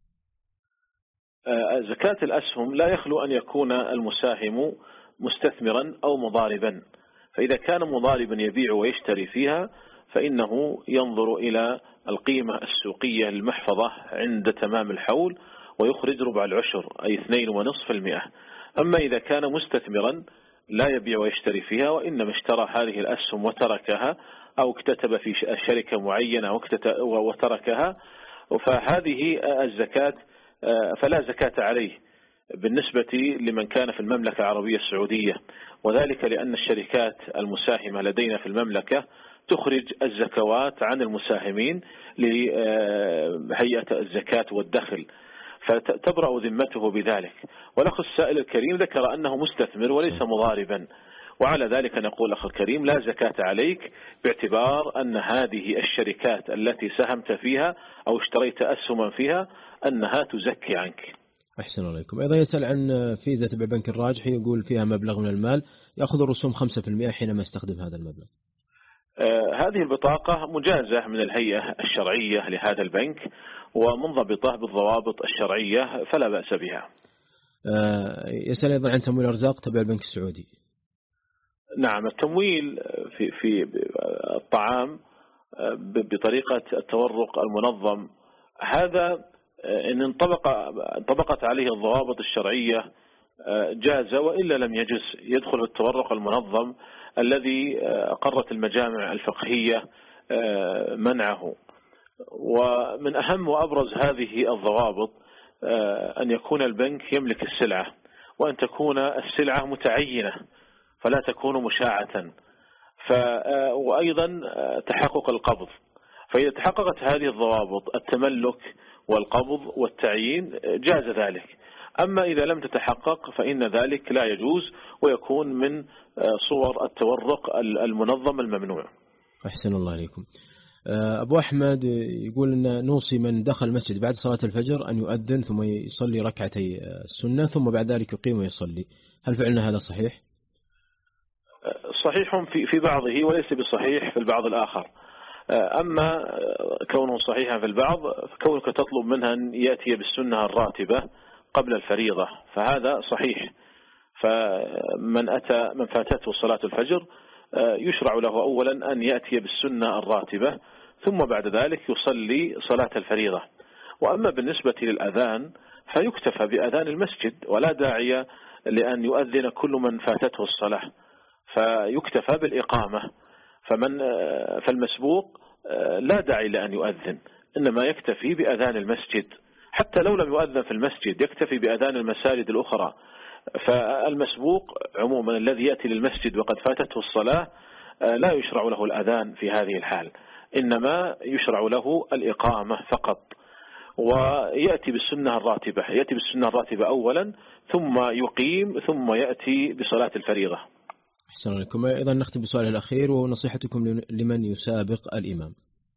زكاة الأسهم لا يخلو أن يكون المساهم مستثمرا أو مضاربا، فإذا كان مضاربا يبيع ويشتري فيها فإنه ينظر إلى القيمة السوقية المحفظة عند تمام الحول ويخرج ربع العشر أي اثنين ونصف المئة. أما إذا كان مستثمرا لا يبيع ويشتري فيها وإنما اشترى هذه الأسهم وتركها أو اكتتب في شركة معينة وتركها فهذه الزكاة فلا زكاة عليه بالنسبة لمن كان في المملكة العربية السعودية، وذلك لأن الشركات المساهمة لدينا في المملكة تخرج الزكوات عن المساهمين لهيئة الزكاة والدخل، فتبرأ ذمته بذلك. والأخ السائل الكريم ذكر أنه مستثمر وليس مضاربا، وعلى ذلك نقول أخي الكريم لا زكاة عليك باعتبار أن هذه الشركات التي ساهمت فيها أو اشتريت أسهما فيها أنها تزكي عنك. أحسن عليكم. أيضا يسأل عن فيزا تبع بنك الراجحي يقول فيها مبلغ من المال يأخذ الرسوم خمسة بالمئة حينما يستخدم هذا المبلغ. آه هذه البطاقة مجازة من الهيئة الشرعية لهذا البنك ومنضبطة بالضوابط الشرعية فلا بأس بها. آه يسأل أيضا عن تمويل أرزاق تبع البنك السعودي. نعم، التمويل في في الطعام بطريقة التورق المنظم هذا إن انطبق انطبقت عليه الضوابط الشرعية جاز، وإلا لم يجز، يدخل التورق المنظم الذي أقرت المجامع الفقهية منعه. ومن أهم وأبرز هذه الضوابط أن يكون البنك يملك السلعة وأن تكون السلعة متعينة فلا تكون مشاعة، وأيضا تحقق القبض. فإذا تحققت هذه الضوابط التملك والقبض والتعيين جاز ذلك. أما إذا لم تتحقق فإن ذلك لا يجوز ويكون من صور التورق المنظم الممنوع. أحسن الله عليكم. أبو أحمد يقول أن نوصي من دخل المسجد بعد صلاة الفجر أن يؤذن ثم يصلي ركعتي السنة ثم بعد ذلك يقيم ويصلي، هل فعلنا هذا صحيح؟ صحيح في في بعضه وليس بصحيح في البعض الآخر. أما كونه صحيحا في البعض فكونك تطلب منها أن يأتي بالسنة الراتبة قبل الفريضة فهذا صحيح. فمن أتى من فاتته صلاة الفجر يشرع له أولا أن يأتي بالسنة الراتبة ثم بعد ذلك يصلي صلاة الفريضة. وأما بالنسبة للأذان فيكتفى بأذان المسجد ولا داعي لأن يؤذن كل من فاتته الصلاة، فيكتفى بالإقامة. فمن فالمسبوق لا داعي لأن يؤذن، إنما يكتفي بأذان المسجد، حتى لو لم يؤذن في المسجد يكتفي بأذان المساجد الأخرى. فالمسبوق عموما الذي يأتي للمسجد وقد فاتته الصلاة لا يشرع له الأذان في هذه الحال، إنما يشرع له الإقامة فقط. ويأتي بالسنة الراتبة، يأتي بالسنة الراتبة أولا ثم يقيم ثم يأتي بصلاة الفريضة. أحسن عليكم. أيضا نختم بسؤال الأخير ونصيحتكم لمن يسابق الإمام.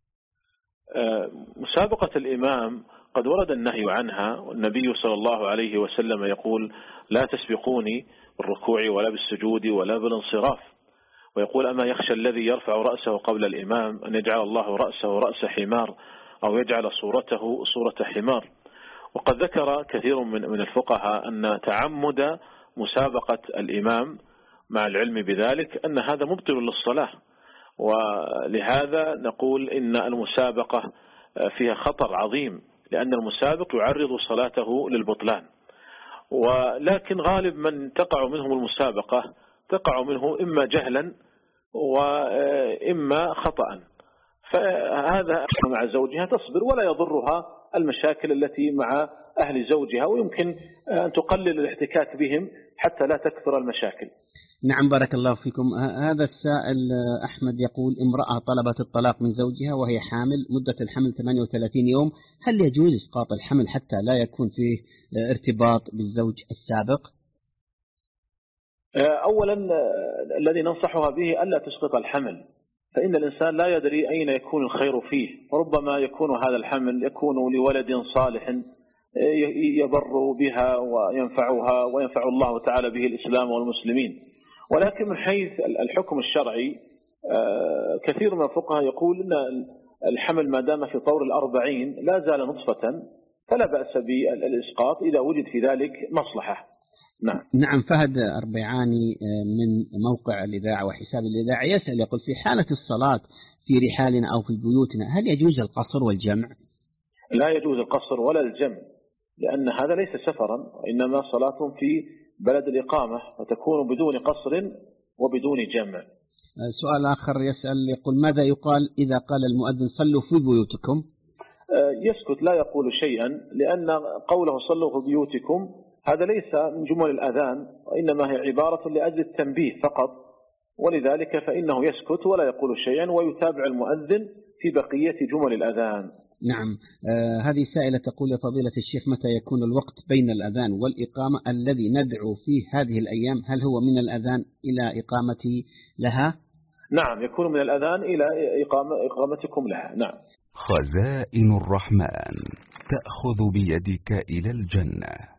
مسابقة الإمام قد ورد النهي عنها، والنبي صلى الله عليه وسلم يقول لا تسبقوني بالركوع ولا بالسجود ولا بالانصراف، ويقول أما يخشى الذي يرفع رأسه قبل الإمام أن يجعل الله رأسه رأس حمار أو يجعل صورته صورة حمار. وقد ذكر كثير من من الفقهاء أن تعمد مسابقة الإمام مع العلم بذلك أن هذا مبطل للصلاة، ولهذا نقول إن المسابقة فيها خطر عظيم، لأن المسابق يعرض صلاته للبطلان. ولكن غالب من تقع منهم المسابقة تقع منه إما جهلا وإما خطأ، فهذا مع زوجها تصبر ولا يضرها المشاكل التي مع أهل زوجها، ويمكن أن تقلل الاحتكاك بهم حتى لا تكثر المشاكل. نعم بارك الله فيكم. هذا السائل أحمد يقول امرأة طلبت الطلاق من زوجها وهي حامل، مدة الحمل ثمانية وثلاثين يوم، هل يجوز إسقاط الحمل حتى لا يكون فيه ارتباط بالزوج السابق؟ أولا الذي ننصحها به ألا تسقط الحمل، فإن الإنسان لا يدري أين يكون الخير فيه، ربما يكون هذا الحمل يكون لولد صالح يبر بها وينفعها وينفع الله تعالى به الإسلام والمسلمين. ولكن من حيث الحكم الشرعي كثير من الفقهاء يقول أن الحمل ما دام في طور الأربعين لا زال نطفة فلا بأس بالإسقاط إذا وجد في ذلك مصلحة. نعم. نعم. فهد أربعاني من موقع الإذاعة وحساب الإذاعة يسأل يقول في حالة الصلاة في رحالنا أو في بيوتنا هل يجوز القصر والجمع؟ لا يجوز القصر ولا الجمع، لأن هذا ليس سفرا، وإنما صلاة في بلد الإقامة وتكون بدون قصر وبدون جمع. سؤال آخر يسأل يقول ماذا يقال إذا قال المؤذن صلوا في بيوتكم؟ يسكت لا يقول شيئا، لأن قوله صلوا في بيوتكم هذا ليس من جمل الأذان، وإنما هي عبارة لأجل التنبيه فقط، ولذلك فإنه يسكت ولا يقول شيئا ويتابع المؤذن في بقية جمل الأذان. نعم. آه هذه سائلة تقول يا فضيلة الشيخ متى يكون الوقت بين الأذان والإقامة الذي ندعو فيه هذه الأيام، هل هو من الأذان إلى إقامة لها؟ نعم يكون من الأذان إلى إقامة إقامتكم لها. نعم. خزائن الرحمن تأخذ بيدك إلى الجنة.